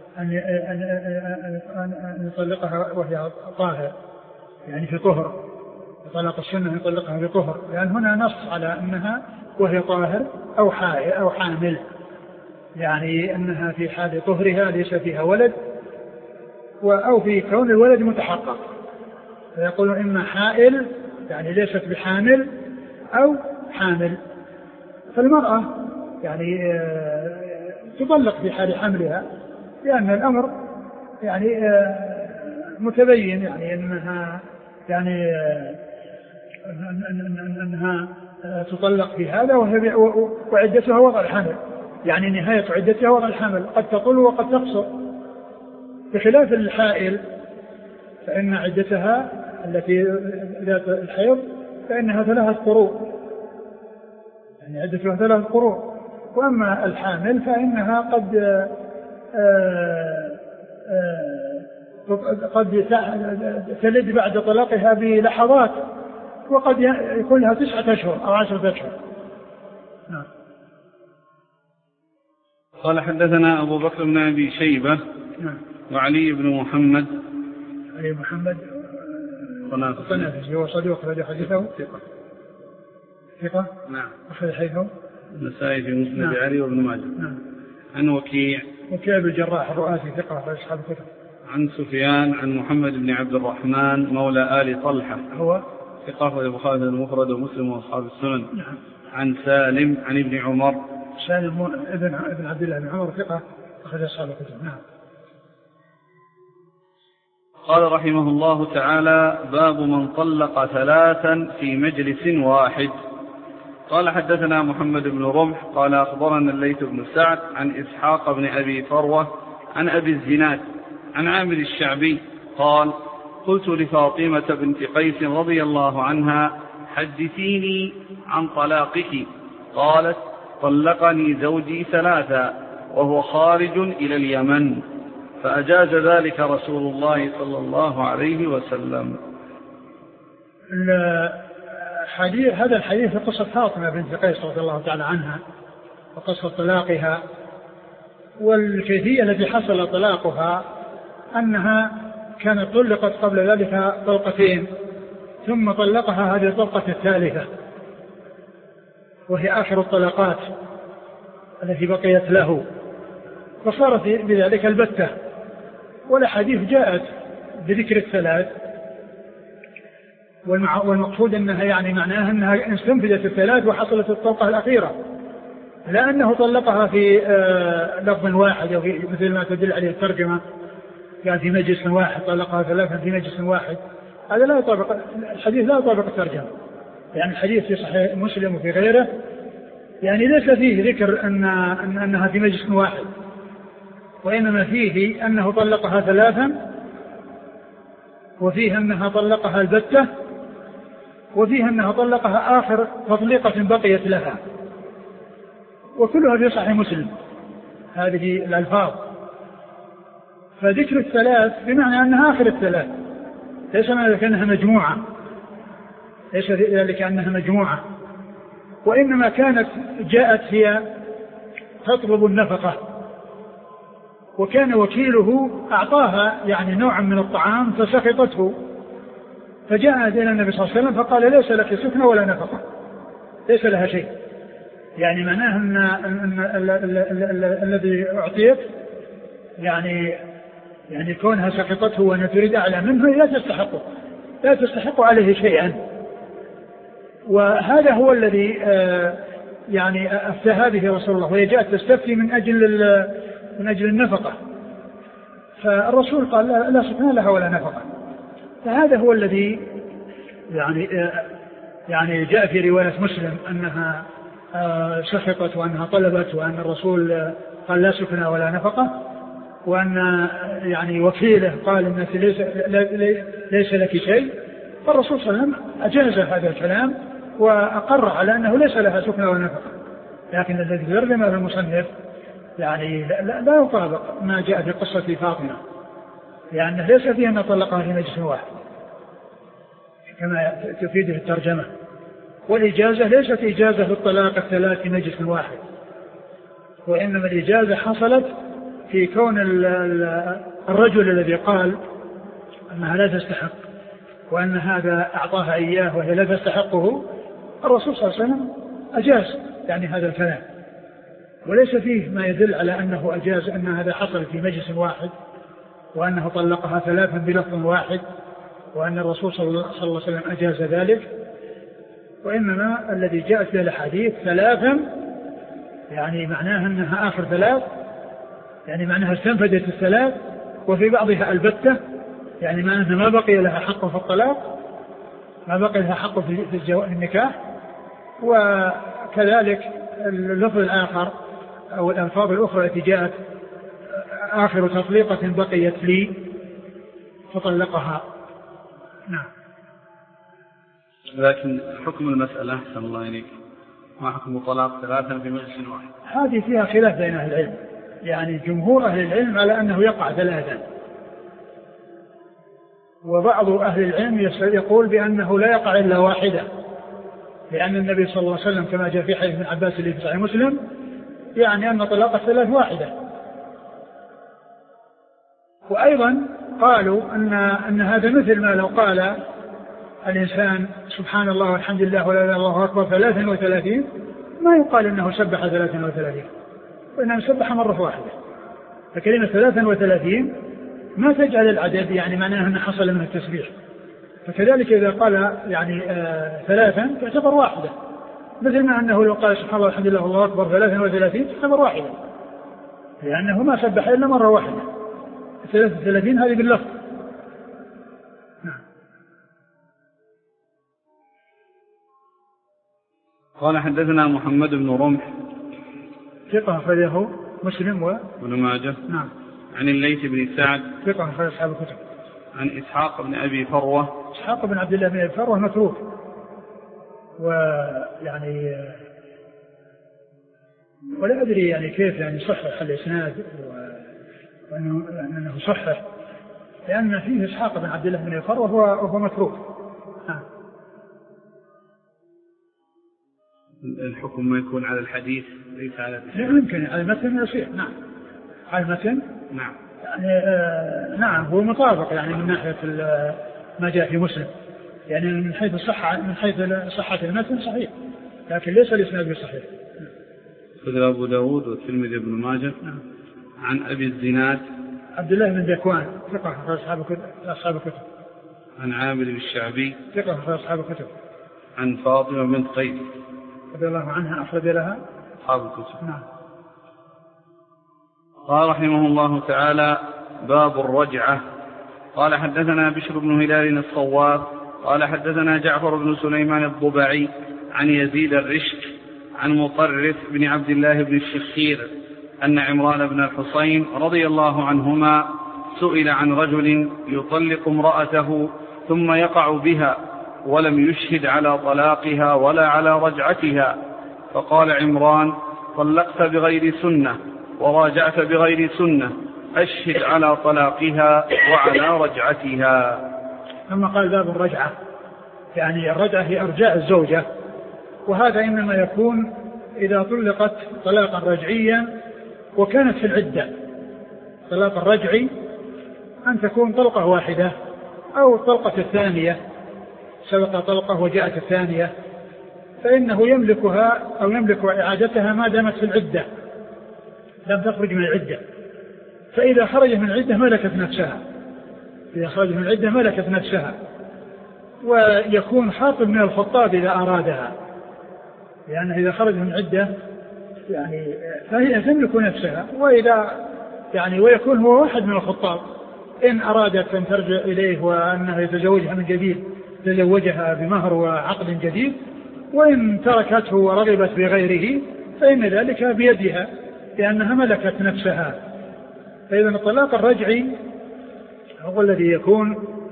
أن يطلقها وهي طاهر، يعني في طهر. طلاق السنة يطلقها في طهر، لأن هنا نص على أنها وهي طاهر أو حامل، يعني أنها في حال طهرها ليس فيها ولد، أو في كون الولد متحقق، فيقول إما حائل يعني ليست بحامل أو حامل. فالمرأة يعني تطلق في حال حملها، لأن الأمر يعني متبين، يعني أنها يعني أنها تطلق في هذا، وعدتها وضع الحمل، يعني نهاية عدتها وضع الحمل، قد تطول وقد تقصر، بخلاف الحائل فإن عدتها التي ذات الحيض فإنها 3 قروء، يعني عدتها 3 قروء. وأما الحامل فإنها قد تلد بعد طلاقها بلحظات، وقد يكون لها 9 أشهر أو 10 أشهر. نعم. قال حدثنا أبو بكر بن أبي شيبة وعلي بن محمد. علي محمد الطنافسي هو صدوق أخرج حديثه ثقة. نعم. أخرج حديثه النسائي في مسند علي وابن ماجه. نعم. عن وكيع بن الجراح الرؤاسي ثقة أخرج أصحاب الكتب. عن سفيان عن محمد بن عبد الرحمن مولى آل طلحة هو ثقة أخرج البخاري المفرد ومسلم وأصحاب السنن. نعم. عن سالم عن ابن عمر. سالم ابن عبد الله بن عمر ثقة أخرج أصحاب الكتب. نعم. قال رحمه الله تعالى: باب من طلق 3 في مجلس واحد. قال حدثنا محمد بن رمح قال أخبرنا الليث بن سعد عن إسحاق بن أبي فروة عن أبي الزناد عن عامر الشعبي قال: قلت لفاطمة بنت قيس رضي الله عنها: حدثيني عن طلاقك. قالت: طلقني زوجي 3 وهو خارج إلى اليمن، فأجاز ذلك رسول الله صلى الله عليه وسلم. هذا الحديث في قصة فاطمة بنت قيس رضي الله تعالى عنها وقصة طلاقها، والكيفية التي حصل طلاقها أنها كانت طلقت قبل ذلك طلقتين، ثم طلقها هذه الطلقة الثالثة وهي آخر الطلقات التي بقيت له، فصارت بذلك البتة. والحديث جاءت بذكر 3، والمقصود أنها يعني معناها أنها استنفذت 3 وحصلت الطلقة الأخيرة، لا أنه طلقها في لفظ واحد أو مثل ما تدل عليه الترجمة، يعني في مجلس واحد طلقها 3 في مجلس واحد. هذا لا يطابق الحديث، لا يطابق الترجمة. يعني الحديث في صحيح مسلم وفي غيره يعني ليس فيه ذكر أنها في مجلس واحد، وإنما فيه أنه طلقها 3، وفيه أنها طلقها البتة، وفيه أنها طلقها آخر تطليقة بقيت لها، وكلها في صحيح مسلم هذه الألفاظ. فذكر 3 بمعنى أنها آخر 3، ليس معنى ذلك أنها مجموعة، ليس ذلك أنها مجموعة، وإنما كانت جاءت هي تطلب النفقة، وكان وكيله أعطاها يعني نوعا من الطعام فسخطته، فجاءت إلى النبي صلى الله عليه وسلم فقال: ليس لك سكنة ولا نفقة، ليس لها شيء. يعني معناه أن الذي أعطيت يعني كونها سقطته وأن تريد أعلى منه لا تستحق عليه شيئا. وهذا هو الذي يعني أفتاها به رسول الله، وهي جاءت تستفتي من أجل النفقة، فالرسول قال لا سكن لها ولا نفقة. فهذا هو الذي يعني جاء في رواية مسلم أنها سخطت وأنها طلبت، وأن الرسول قال لا سكن ولا نفقة، وأن يعني وكيله قال إنك ليس لك شيء. فالرسول صلى الله عليه وسلم أجاز هذا الكلام وأقر على أنه ليس لها سكن ولا نفقة. لكن الذي يرغم في المصنف يعني لا يطابق ما جاء في قصة فاطمة، لأنه ليس فيه أن طلقها في مجلس واحد كما تفيده الترجمة، والإجازة ليست إجازة للطلاق الثلاث في مجلس واحد، وإنما الإجازة حصلت في كون الرجل الذي قال أنها لا تستحق وأن هذا أعطاها إياه وهي لا تستحقه. الرسول صلى الله عليه وسلم أجاز يعني هذا الكلام، وليس فيه ما يدل على أنه أجاز أن هذا حصل في مجلس واحد، وأنه طلقها ثلاثا بلفظ واحد، وأن الرسول صلى الله عليه وسلم أجاز ذلك. وإنما الذي جاءت به الحديث ثلاثا يعني معناها أنها آخر ثلاث، يعني معناها استنفدت الثلاث، وفي بعضها البتة يعني معناها ما بقي لها حق في الطلاق، ما بقي لها حق في النكاح. وكذلك اللفظ الآخر أو الألفاظ الأخرى التي جاءت آخر تطليقة بقيت لي فطلقها. نعم. لكن حكم المسألة أحسن الله إليك، ما حكم طلاق ثلاثا في مجلس واحد؟ هذه فيها خلاف بين أهل العلم، يعني جمهور أهل العلم على أنه يقع ثلاثا، وبعض أهل العلم يقول بأنه لا يقع إلا واحدة، لأن النبي صلى الله عليه وسلم كما جاء في حديث ابن عباس اللي في صحيح مسلم يعني أن طلاق الثلاث واحدة. وأيضا قالوا أن هذا مثل ما لو قال الإنسان سبحان الله والحمد لله ولا إله إلا الله أكبر 33 ما يقال أنه سبح 33، وإنه سبح مرة واحدة. فكلمة 33 ما تجعل العدد يعني معناه أنه حصل منه التسبيح. فكذلك إذا قال يعني ثلاثا تعتبر واحدة، مثل ما أنه لو قال سبحان الله والحمد لله والله أكبر 33 تعتبر واحدة، لأنه ما سبح إلا مرة واحدة. 33 هذه باللفظ. قال حدثنا محمد بن رمح ثقة أخرجه مسلم وابن ماجه. نعم. عن الليث بن سعد ثقة أخرج أصحاب الكتب. عن إسحاق بن أبي فروة. إسحاق بن عبد الله بن أبي فروة متروك، ويعني ولا أدري يعني كيف يعني صحح الإسناد وأنه صحح، لأن فيه إسحاق بن عبد الله بن أبي فروة وهو متروك. الحكم ما يكون على الحديث ليس على الحديث. يمكن على المتن يصير. نعم على المتن. نعم يعني نعم هو مطابق يعني من ناحية ما جاء في مسلم، يعني من حيث الصحة، من حيث صحة المتن صحيح، لكن ليس الإسناد بصحيح. خذ أبو داود والترمذي بن ماجه. نعم. عن أبي الزناد عبد الله بن ذكوان ثقة أصحاب الكتب. عن عامر الشعبي ثقة أصحاب الكتب. عن فاطمة بنت قيس رضي الله عنها أخرج لها أصحاب الكتب. نعم. قال رحمه الله تعالى: باب الرجعة. قال حدثنا بشر بن هلال الصواب قال حدثنا جعفر بن سليمان الضبعي عن يزيد الرشك عن مطرف بن عبد الله بن الشخير أن عمران بن الحصين رضي الله عنهما سئل عن رجل يطلق امرأته ثم يقع بها ولم يشهد على طلاقها ولا على رجعتها، فقال عمران: طلقت بغير سنة وراجعت بغير سنة، أشهد على طلاقها وعلى رجعتها. ثم قال باب الرجعة، يعني الرجعة هي إرجاع الزوجة، وهذا إنما يكون إذا طلقت طلاقا رجعيا وكانت في العدة. طلاق الرجعي أن تكون طلقة واحدة أو طلقة الثانية، سبق طلقة وجاءت الثانية، فإنه يملكها أو يملك إعادتها ما دامت في العدة، لم تخرج من العدة. فإذا خرج من العدة ملكت نفسها، إذا خرج من العدة ملكت نفسها. ويكون خاطب من الخطاب إذا أرادها، لأن إذا خرج من العدة يعني فهي تملك نفسها. وإذا يعني ويكون هو واحد من الخطاب، إن أرادت أن ترجع إليه وأنه يتزوجها من جديد تزوجها بمهر وعقد جديد، وإن تركته ورغبت بغيره فإن ذلك بيدها لأنها ملكت نفسها. فإذا الطلاق الرجعي هو الذي يكون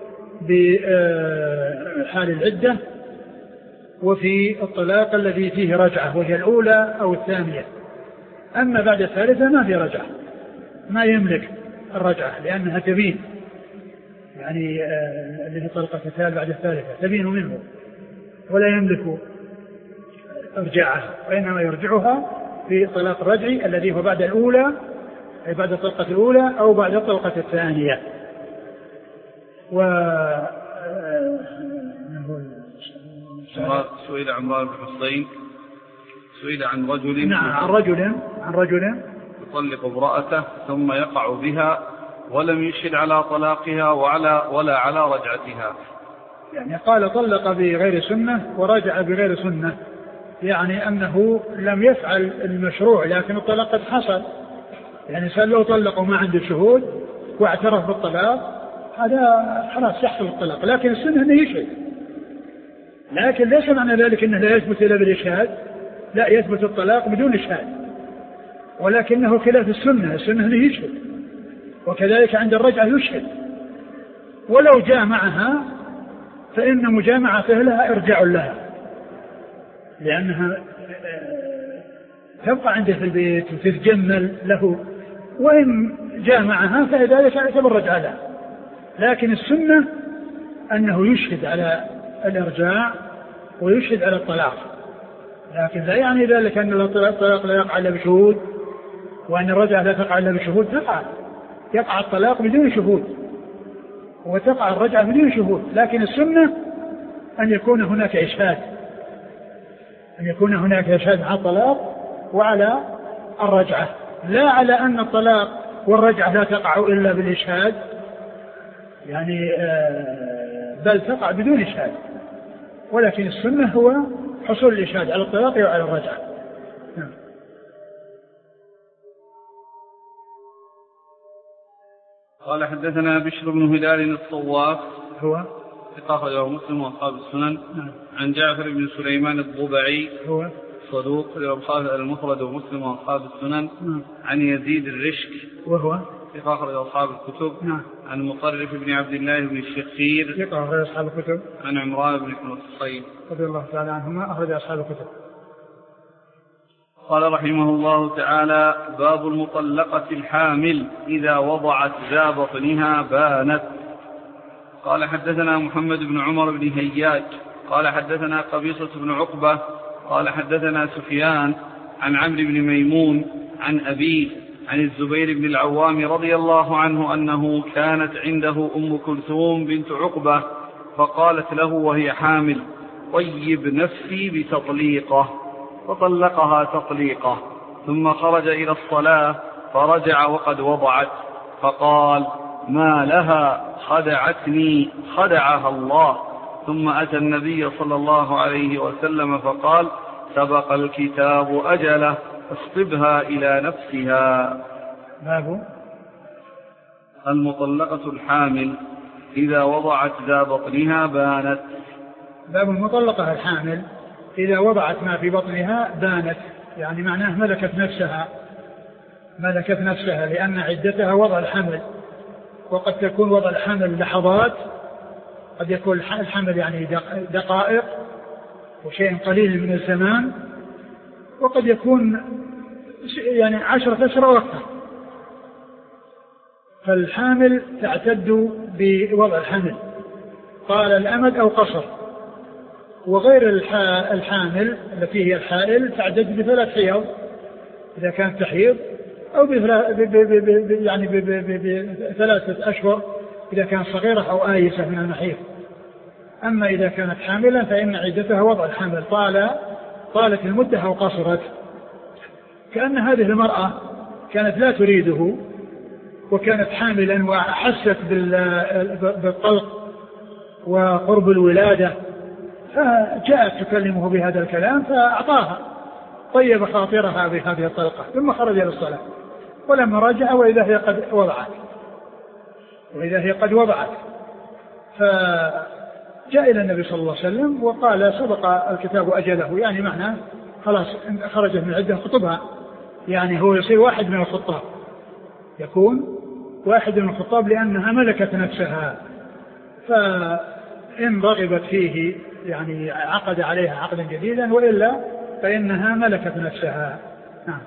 بحال العدة، وفي الطلاق الذي فيه رجعة وهي الأولى أو الثانية. أما بعد الثالثة ما في رجعة، ما يملك الرجعة لأنها تبين، يعني الذي طلقة الثالث بعد الثالثة تبين منه ولا يملك إرجاعها، وإنما يرجعها في طلاق الرجعي الذي هو بعد الأولى، أي بعد الطلقة الأولى أو بعد الطلقة الثانية. سئل عمران بن حصين سئل عن رجل، نعم، عن رجل يطلق امرأته ثم يقع بها ولم يشهد على طلاقها ولا على رجعتها. يعني قال طلق بغير سنة ورجع بغير سنة، يعني أنه لم يفعل المشروع لكن الطلاق قد حصل. يعني لو طلقوا ما عنده شهود واعترف بالطلاق هذا خلاص يحصل الطلاق، لكن السنة أنه يشهد. لكن ليس معنى ذلك أنه لا يثبت إلا بالإشهاد، لا، يثبت الطلاق بدون إشهاد، ولكنه خلاف السنة أنه يشهد. وكذلك عند الرجعة يشهد، ولو جامعها فإن مجامعته لها إرجاع لها، لأنها تبقى عنده في البيت وتتجمل له، وإن جامعها فذلك يعتبر رجعة لها. لكن السنة أنه يشهد على الإرجاع ويشهد على الطلاق، لكن لا يعني ذلك أن الطلاق لا يقع إلا بشهود، وأن الرجعة لا تقع إلا بشهود. يقع الطلاق بدون شهود وتقع الرجعة بدون شهود، لكن السنة أن يكون هناك إشهاد، على الطلاق وعلى الرجعة، لا على أن الطلاق والرجعة لا تقع إلا بالإشهاد، يعني بل تقع بدون إشهاد. ولكن السنة هو حصول الإشهاد على الطلاق وعلى الرجعة. قال حدثنا بشر بن هلال الصواف، هو أخرجه مسلم وأصحاب السنن، عن جعفر بن سليمان الضبعي، هو صدوق أخرجه المفرد ومسلم وأصحاب السنن، عن يزيد الرشك، وهو أخرج أصحاب الكتب، عن مطرف بن عبد الله بن الشخير، أخرج أصحاب الكتب، عن عمران بن حصين رضي الله تعالى عنهما، أخرج أصحاب الكتب. قال رحمه الله تعالى: باب المطلقة الحامل إذا وضعت ذا بطنها بانت. قال حدثنا محمد بن عمر بن هياج قال حدثنا قبيصة بن عقبة قال حدثنا سفيان عن عمرو بن ميمون عن أبيه عن الزبير بن العوام رضي الله عنه أنه كانت عنده أم كلثوم بنت عقبة فقالت له وهي حامل: طيب نفسي بتطليقه، فطلقها تطليقه، ثم خرج إلى الصلاة فرجع وقد وضعت، فقال: ما لها خدعتني خدعها الله. ثم أتى النبي صلى الله عليه وسلم فقال: سبق الكتاب أجله فاصطبها إلى نفسها. باب المطلقة الحامل إذا وضعت ذا بطنها بانت. باب المطلقة الحامل إذا وضعت ما في بطنها بانت، يعني معناه ملكت نفسها، لأن عدتها وضع الحمل، وقد تكون وضع الحمل لحظات، قد يكون الحمل يعني دقائق وشيء قليل من الزمان، وقد يكون يعني 10 أشهر وأكثر. فالحامل تعتد بوضع الحمل، قال الأمد أو قصر. وغير الحامل التي هي الحائل تعتد ب3 حيض إذا كانت تحيض، أو يعني ب3 أشهر إذا كانت صغيرة أو آيسة من المحيض. أما إذا كانت حاملا فإن عدتها وضع الحمل طال طالت المدة أو قصرت، كأن هذه المرأة كانت لا تريده وكانت حاملا وأحست بالطلق وقرب الولادة، فجاءت تكلمه بهذا الكلام فأعطاها، طيب خاطرها بهذه الطلقة، ثم خرج للصلاة، ولما رجع وإذا هي قد وضعت فجاء إلى النبي صلى الله عليه وسلم وقال سبق الكتاب أجله، يعني معناه خلاص خرجت من عدة خطبها، يعني هو يصير واحد من الخطاب، يكون واحد من الخطاب لأنها ملكت نفسها، فإن رغبت فيه يعني عقد عليها عقدا جديدا، وإلا فإنها ملكت نفسها. نعم.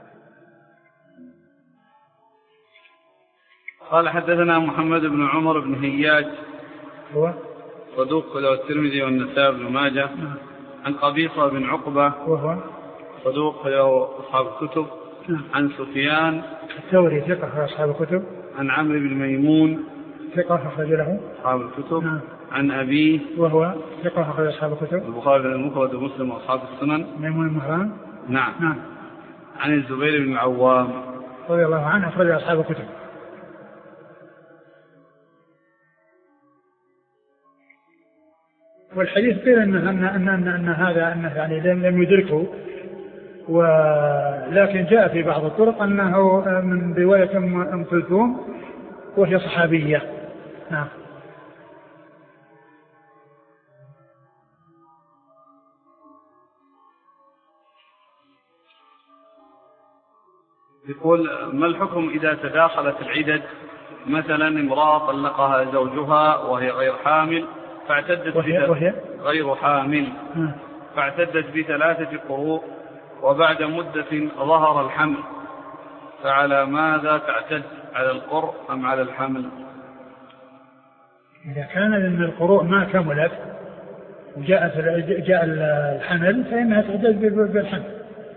قال حدثنا محمد بن عمر بن هياج هو صدوق له الترمذي والنسائي بن ماجه. عن قبيصة بن عقبة وهو صدوق له أصحاب الكتب. عن سفيان الثوري ثقة أصحاب الكتب. عن عمرو بن ميمون ثقة أخرج له أصحاب الكتب. نعم. عن أبيه وهو ثقة أخرج أصحاب الكتب، البخاري المفرد ومسلم وأصحاب السنن. ميمون المهران. نعم. نعم. عن الزبير بن العوام رضي الله عنه أخرج أصحاب الكتب. والحديث قيل أن هذا أنه يعني لم يدركه، ولكن جاء في بعض الطرق أنه من رواية أم كلثوم وهي صحابية. نعم. يقول ما الحكم إذا تداخلت العدد، مثلا امرأة طلقها زوجها وهي غير حامل فاعتدت غير حامل فاعتدت ب3 قروء، وبعد مدة ظهر الحمل، فعلى ماذا تعتد، على القرء أم على الحمل؟ إذا كان من القروء ما كملت جاء الحمل فإنها تعتد بالحمل.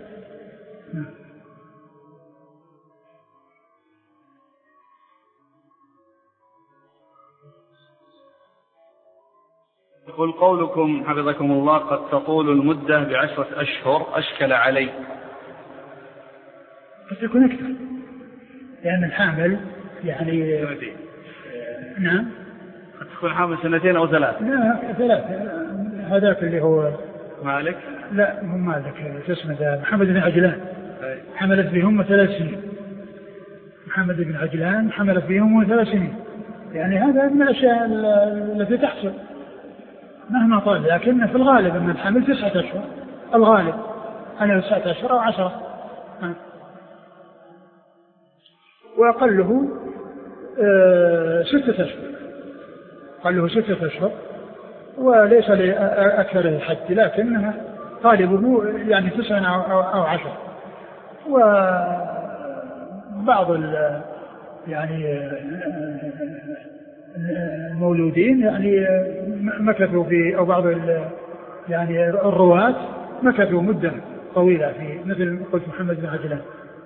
يقول قولكم حفظكم الله قد تطول المدة ب10 أشهر أشكل علي. قد تكون أكثر، لأن الحامل يعني سنتين. نعم. قد تكون حامل 2 أو 3. لا 3. هذاك اللي هو مالك. لا مو مالك، اسمه ده محمد بن عجلان. حملت بهم 3 سنين. محمد بن عجلان حملت بهم 3 سنين، يعني هذا من الأشياء التي تحصل مهما طال، لكن في الغالب أن الحمل 9 أشهر، الغالب أنا 9 أشهر أو 10، وأقله 6 أشهر، أقله 6 أشهر، وليس لأكثر الحد، لكنها غالبه يعني 9 أو 10. وبعض يعني المولودين يعني مكثوا في، أو بعض يعني الرواة مكثوا مدة طويلة في، مثل قلت محمد بن عجلان.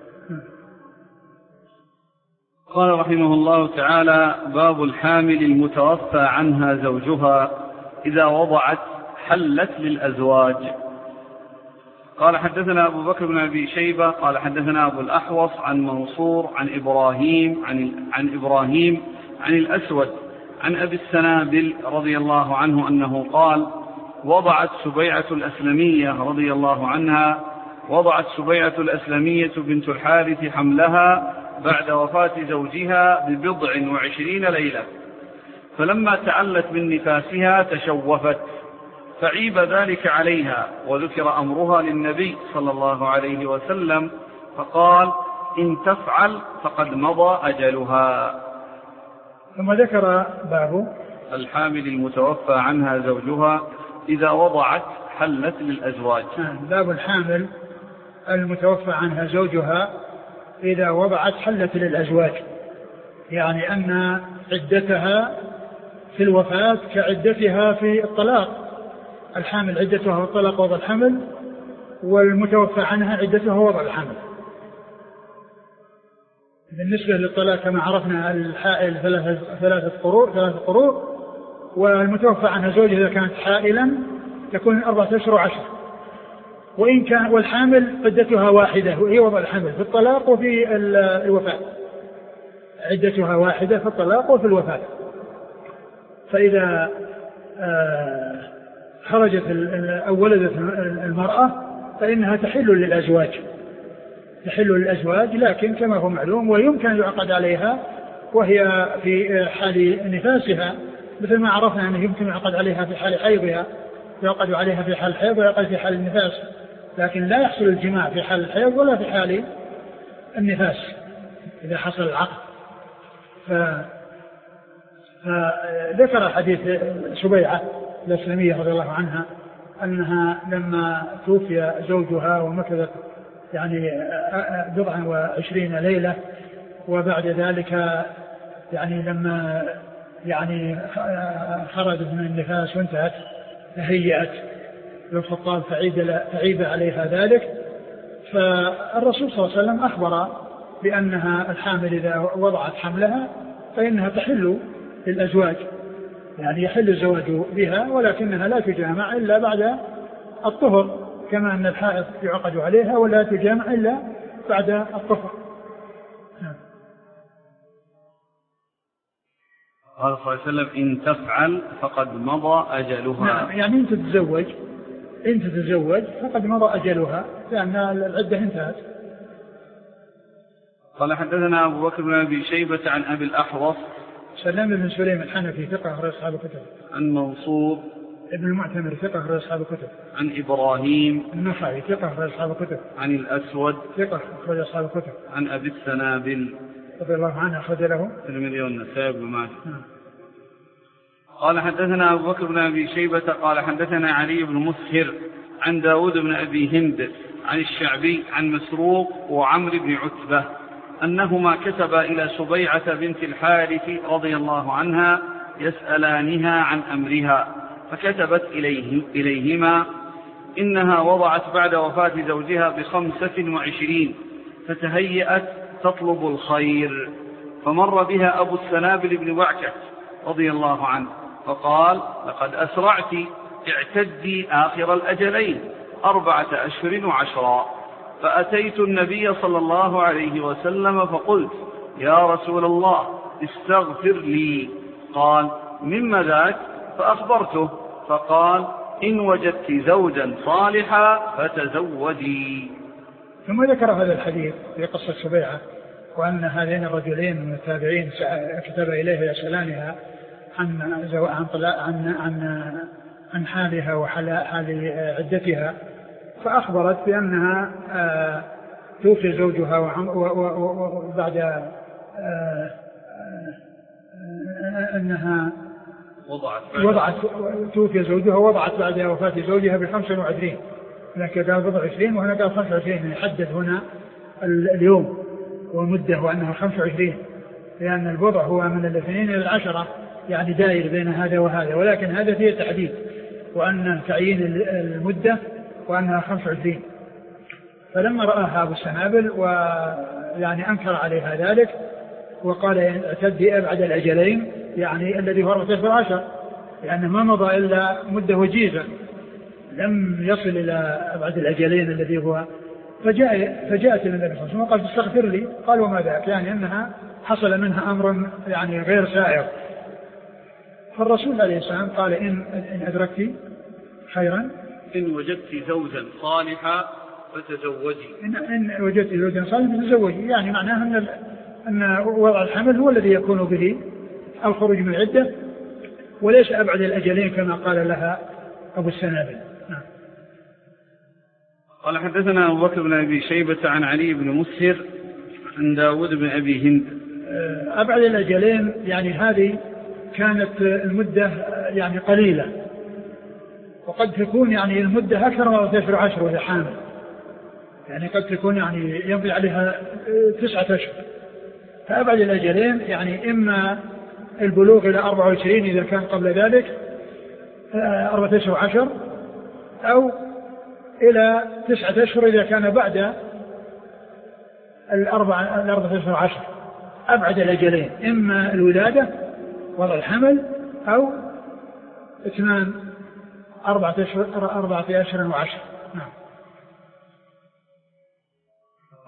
قال رحمه الله تعالى: باب الحامل المتوفى عنها زوجها إذا وضعت حلت للأزواج. قال حدثنا أبو بكر بن أبي شيبة قال حدثنا أبو الأحوص عن منصور عن إبراهيم عن الأسود عن أبي السنابل رضي الله عنه أنه قال: وضعت سبيعة الأسلمية بنت الحارث حملها بعد وفاة زوجها ب20 ليلة، فلما تعلت من نفاسها تشوفت، فعيب ذلك عليها، وذكر أمرها للنبي صلى الله عليه وسلم، فقال: إن تفعل فقد مضى أجلها. ثم ذكر باب الحامل المتوفى عنها زوجها إذا وضعت حلت للأزواج. باب الحامل المتوفى عنها زوجها إذا وضعت حلت للأزواج، يعني أن عدتها في الوفاة كعدتها في الطلاق. الحامل عدتها في الطلاق وضع الحمل، والمتوفى عنها عدتها وضع الحمل. بالنسبة للطلاق كما عرفنا الحائل 3 قروء، والمتوفى عنها زوجها إذا كانت حائلا تكون 4 أشهر و10، وإن كان والحامل عدتها واحدة وهي وضع الحمل في الطلاق وفي الوفاة، عدتها واحدة في الطلاق وفي الوفاة. فإذا خرجت أو ولدت المرأة فإنها تحل للأزواج، لكن كما هو معلوم ويمكن يعقد عليها وهي في حال نفاسها، مثل ما عرفنا أنه يمكن يعقد عليها في حال حيضها، يعقد عليها في حال الحيض ويعقد في حال النفاس، لكن لا يحصل الجماع في حال الحيض ولا في حال النفاس إذا حصل العقد. فذكر حديث سبيعة الأسلمية رضي الله عنها أنها لما توفي زوجها ومكثت يعني 24 ليلة، وبعد ذلك يعني لما يعني خرجت من النفاس وانتهت تهيأت للخطاب فعيب عليها ذلك. فالرسول صلى الله عليه وسلم أخبر بأنها الحامل إذا وضعت حملها فإنها تحل للأزواج، يعني يحل الزواج بها، ولكنها لا تجامع إلا بعد الطهر، كما أن الحائض يعقد عليها ولا تجامع إلا بعد الطهر. قال صلى الله عليه وسلم إن تفعل فقد مضى أجلها. نعم، يعني إن تتزوج فقد مضى أجلها لأن العدة انتهت. قال حدثنا أبو بكر بن أبي شيبة عن أبي الأحوص سلام بن سليم الحنفي ثقة أخرج أصحاب الكتب. عن منصور ابن المعتمر ثقة أخرج أصحاب الكتب. عن إبراهيم النخعي ثقة أخرج أصحاب الكتب. عن الأسود ثقة أخرج أصحاب الكتب. عن أبي السنابل رضي الله عنه أخرج له الترمذي والنسائي بن ماجه. قال حدثنا أبو بكر بن أبي شيبة قال حدثنا علي بن مسهر عن داود بن أبي هند عن الشعبي عن مسروق وعمر بن عتبة أنهما كتبا إلى سبيعة بنت الحارث رضي الله عنها يسألانها عن أمرها، فكتبت إليهما إنها وضعت بعد وفاة زوجها ب25 فتهيأت تطلب الخير، فمر بها أبو السنابل بن وعكة رضي الله عنه فقال لقد أسرعت، اعتدي آخر الأجلين 4 أشهر و10. فأتيت النبي صلى الله عليه وسلم فقلت يا رسول الله استغفر لي، قال مما ذاك؟ فأخبرته فقال إن وجدت زوجا صالحا فتزوجي. ثم ذكر هذا الحديث في قصة سبيعة، وأن هذين الرجلين من التابعين كتب إليه يسألانها عن حالها وحال عدتها، فأخبرت بأنها توفي زوجها وبعد أنها توفي زوجها ووضعت بعد وفاة زوجها ب25، لكن قال بضع 20 وهنا قال 25، يحدد هنا اليوم والمدة وأنها 25، لأن البضع هو من 2 إلى 10 يعني دائر بين هذا وهذا، ولكن هذا فيه تحديد وأن تعيين المدة وأنها 25. فلما رآها أبو السنابل ويعني أنكر عليها ذلك وقال اعتدي أبعد الأجلين، يعني الذي هو 14، لأنه ما مضى إلا مدة وجيزة لم يصل إلى أبعد الأجلين الذي هو. فجاءت النبي صلى الله عليه وسلم وقال تستغفر لي، قال وما ذاك؟ يعني أنها حصل منها أمر يعني غير سائر. فالرسول عليه السلام قال إن أدركت خيرا إن وجدت زوجا صالحا فتزوجي، إن وجدت زوجا صالحا فتزوجي، يعني معناه أن وضع الحمل هو الذي يكون به الخروج من العدة وليس أبعد الأجلين كما قال لها أبو السنابل. نعم. قال حدثنا أبو بكر بن أبي شيبة عن علي بن مسهر عن داود بن أبي هند. أبعد الأجلين يعني هذه كانت المدة يعني قليلة، وقد تكون يعني المدة أكثر من 14 وهي حامل، يعني قد تكون يعني يمضي عليها 9 أشهر. فأبعد الأجلين يعني إما البلوغ إلى 24 إذا كان قبل ذلك 14 أو إلى 9 أشهر إذا كان بعد 14 أبعد الأجلين، إما الولادة وضع الحمل أو 4 أشهر و10. نعم.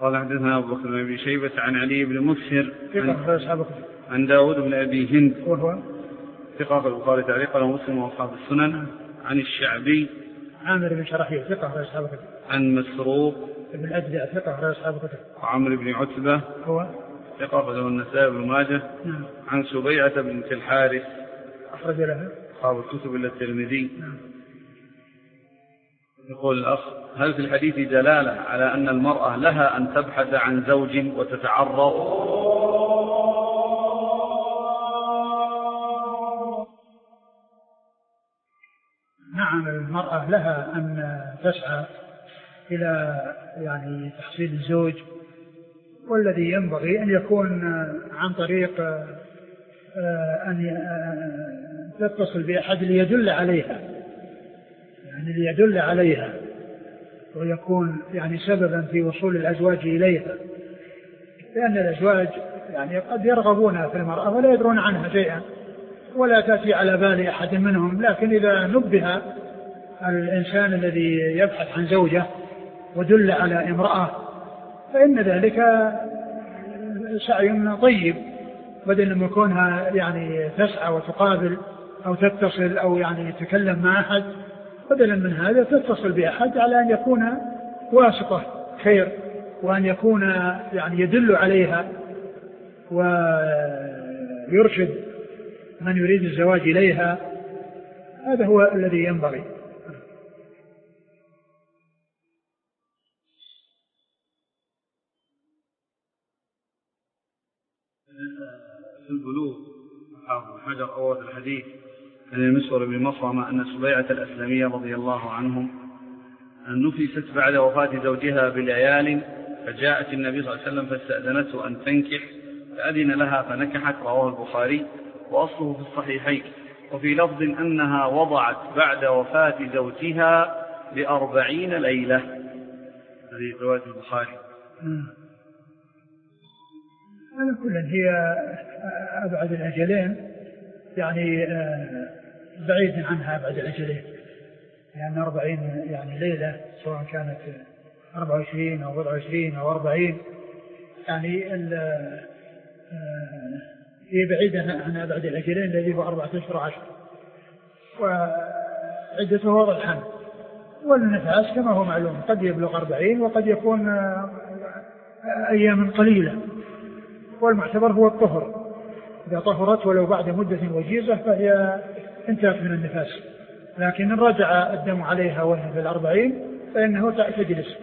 قال حدثنا أبو بكر بن أبي شيبة عن علي بن مسهر ثقة أصحاب الكتب. عن داود بن أبي هند وهو ثقة البخاري تعليقا ومسلم وأصحاب السنن. عن الشعبي عامر بن شرحيل ثقة أصحاب الكتب. عن مسروق ابن أجدع ثقة أصحاب الكتب. وعمرو بن عتبة هو ثقة له النسائي بن ماجه. عن سبيعة بنت الحارث أخرج لها أصحاب الكتب إلا الترمذي. يقول الأخ: هل في الحديث دلالة على أن المرأة لها أن تبحث عن زوج وتتعرض؟ نعم، المرأة لها أن تسعى إلى يعني تحصيل الزوج، والذي ينبغي أن يكون عن طريق أن تتصل بأحد ليدل عليها، يعني ليدل عليها ويكون يعني سببا في وصول الأزواج إليها، لأن الأزواج يعني قد يرغبون في المرأة ولا يدرون عنها شيئا ولا تأتي على بال أحد منهم، لكن إذا نبه الإنسان الذي يبحث عن زوجة ودل على امرأة فإن ذلك سعي طيب، بدل من كونها يعني تسعى وتقابل أو تتصل أو يعني تتكلم مع أحد، بدلا من هذا تتصل بأحد على أن يكون واسطة خير، وأن يكون يعني يدل عليها ويرشد من يريد الزواج إليها. هذا هو الذي ينبغي. في البلوغ حافظ حجر أورد الحديث عن المسور بن مخرمة أن سبيعة الأسلمية رضي الله عنهم أن نفست بعد وفاة زوجها بليال، فجاءت النبي صلى الله عليه وسلم فاستأذنته أن تنكح فأذن لها فنكحت. رواه البخاري وأصله في الصحيحين. وفي لفظ أنها وضعت بعد وفاة زوجها ب40 ليلة. هذه رواية البخاري. على كل هي أبعد الأجلين، يعني بعيد عنها أبعد الأجلين، لأن 40 يعني ليلة سواء كانت 24 أو 24 أو 40 يعني هي بعيدة عن أبعد الأجلين الذي هو 14 أشهر، وعدته وضع الحمل. والنفاس كما هو معلوم قد يبلغ 40 وقد يكون أيام قليلة، والمعتبر هو الطهر. إذا طهرت ولو بعد مدة وجيزة فهي انتهت من النفاس، لكن إن رجع الدم عليها وهي في 40 فإنه تجلس.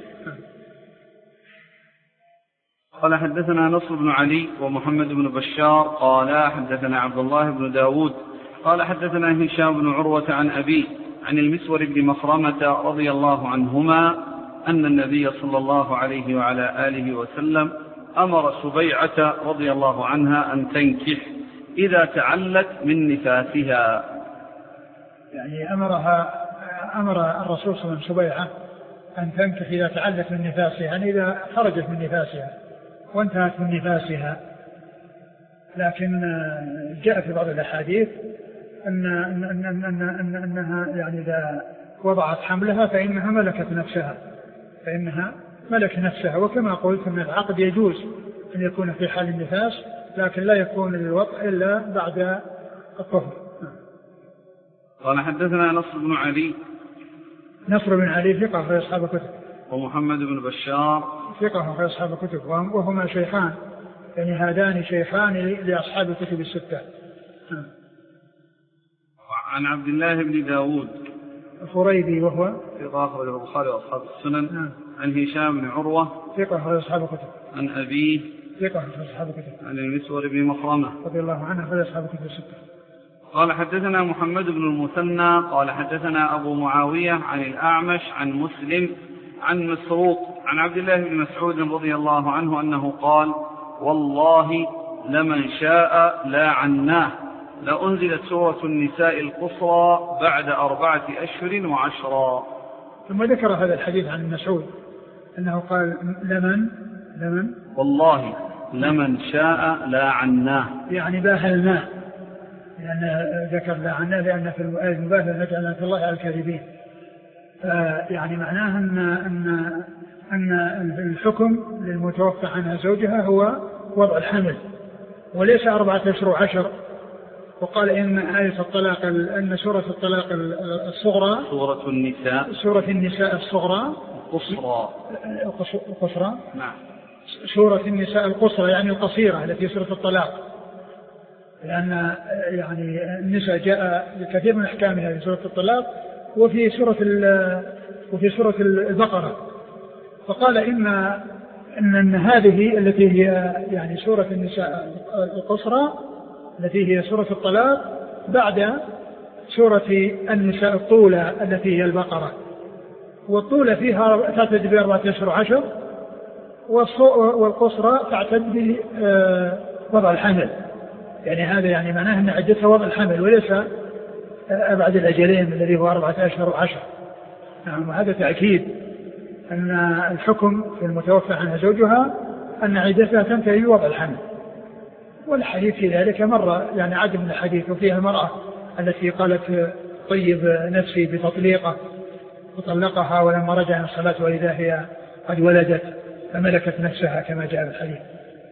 قال حدثنا نصر بن علي ومحمد بن بشار قال حدثنا عبد الله بن داود قال حدثنا هشام بن عروة عن أبي عن المسور بن مخرمة رضي الله عنهما أن النبي صلى الله عليه وعلى آله وسلم أمر سبيعة رضي الله عنها أن تنكح إذا تعلت من نفاسها. يعني أمر الرسول صلى الله عليه وسلم سبيعة أن تنكح إذا تعلت من نفاسها، يعني إذا خرجت من نفاسها وانتهت من نفاسها. لكن جاء في بعض الأحاديث أنها يعني إذا وضعت حملها فإنها ملكت نفسها، وكما قلت أن العقد يجوز أن يكون في حال النفاس، لكن لا يكون للوطء إلا بعد الطهر. قال حدثنا نصر بن علي ثقة في أصحاب الكتب. ومحمد بن بشار ثقة في أصحاب الكتب، وهما شيخان، يعني هذان شيخان لأصحاب الكتب الستة. عن عبد الله بن داود فريدي وهو ثقة أخرجه البخاري وأصحاب السنن. عن هشام بن عروة ثقة في أصحاب الكتب. عن أبيه ثقة في أصحاب الكتب. عن المسور بن مخرمة رضي الله عنه في أصحاب الكتب الستة. قال حدثنا محمد بن المثنى قال حدثنا أبو معاوية عن الأعمش عن مسلم عن مسروق عن عبد الله بن مسعود رضي الله عنه أنه قال: والله لمن شاء لا عناه لأنزلت سورة النساء القصرى بعد 4 أشهر و10. ثم ذكر هذا الحديث عن مسعود أنه قال لمن والله لمن شاء لا عناه، يعني باهلناه، لأن ذكر لا عناه لأن في المباهلة نجعل في الله على الكاذبين، يعني معناه أن الحكم للمتوفى عنها زوجها هو وضع الحمل وليس 4 أشهر و10. وقال إن آية الطلاق أن سورة الطلاق الصغرى سورة النساء الصغرى القصرى نعم سورة النساء القصرى يعني القصيرة التي سورة الطلاق، لأن يعني النساء جاء بكثير من أحكامها في سورة الطلاق وفي سورة البقرة. فقال إن هذه التي هي يعني سورة النساء القصرى التي هي سورة الطلاق بعد سورة النساء الطولى التي هي البقرة، والطولى فيها تعتد ب4 أشهر و10 والقصرى تعتد بوضع الحمل. يعني هذا يعني معناه أن عدتها وضع الحمل وليس أبعد الأجلين الذي هو 4 أشهر و10. نعم. وهذا تأكيد أن الحكم في المتوفى عنها زوجها أن عدتها تنتهي بوضع الحمل. والحديث في ذلك مرة يعني عدد من الحديث، وفيها المرأة التي قالت طيب نفسي بتطليقه وطلقها ولما رجع من الصلاة وإذا هي قد ولدت فملكت نفسها كما جاء في الحديث.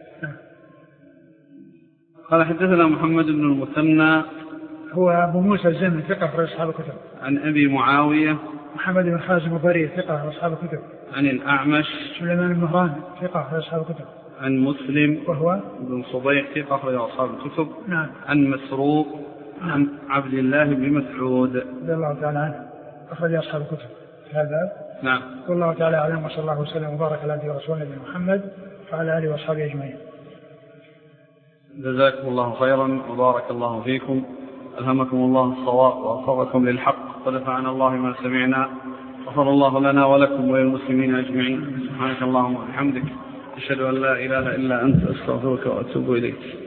قال حدثنا محمد بن المثنى هو أبو موسى الزمن ثقة في أصحاب الكتب. عن أبي معاوية محمد بن حازم الضرير ثقة في أصحاب الكتب. عن الأعمش سليمان بن مهران ثقة في أصحاب الكتب. عن مسلم وهو بن صبيح ثقة في أصحاب الكتب. نعم. عن مسروق عن عبد الله بن مسعود رضي الله تعالى عنه أخرج أصحاب الكتب في هذا الباب. نعم. والله تعالى أعلم وصلى الله وسلم وبارك على عبده ورسوله محمد وعلى آله وأصحابه أجمعين. جزاكم الله خيرا وبارك الله فيكم، ألهمكم الله الصواب ووفقكم للحق ونفعنا الله ما سمعنا، غفر الله لنا ولكم وللمسلمين أجمعين. سبحانك اللهم وبحمدك أشهد أن لا إله إلا أنت أستغفرك وأتوب إليك.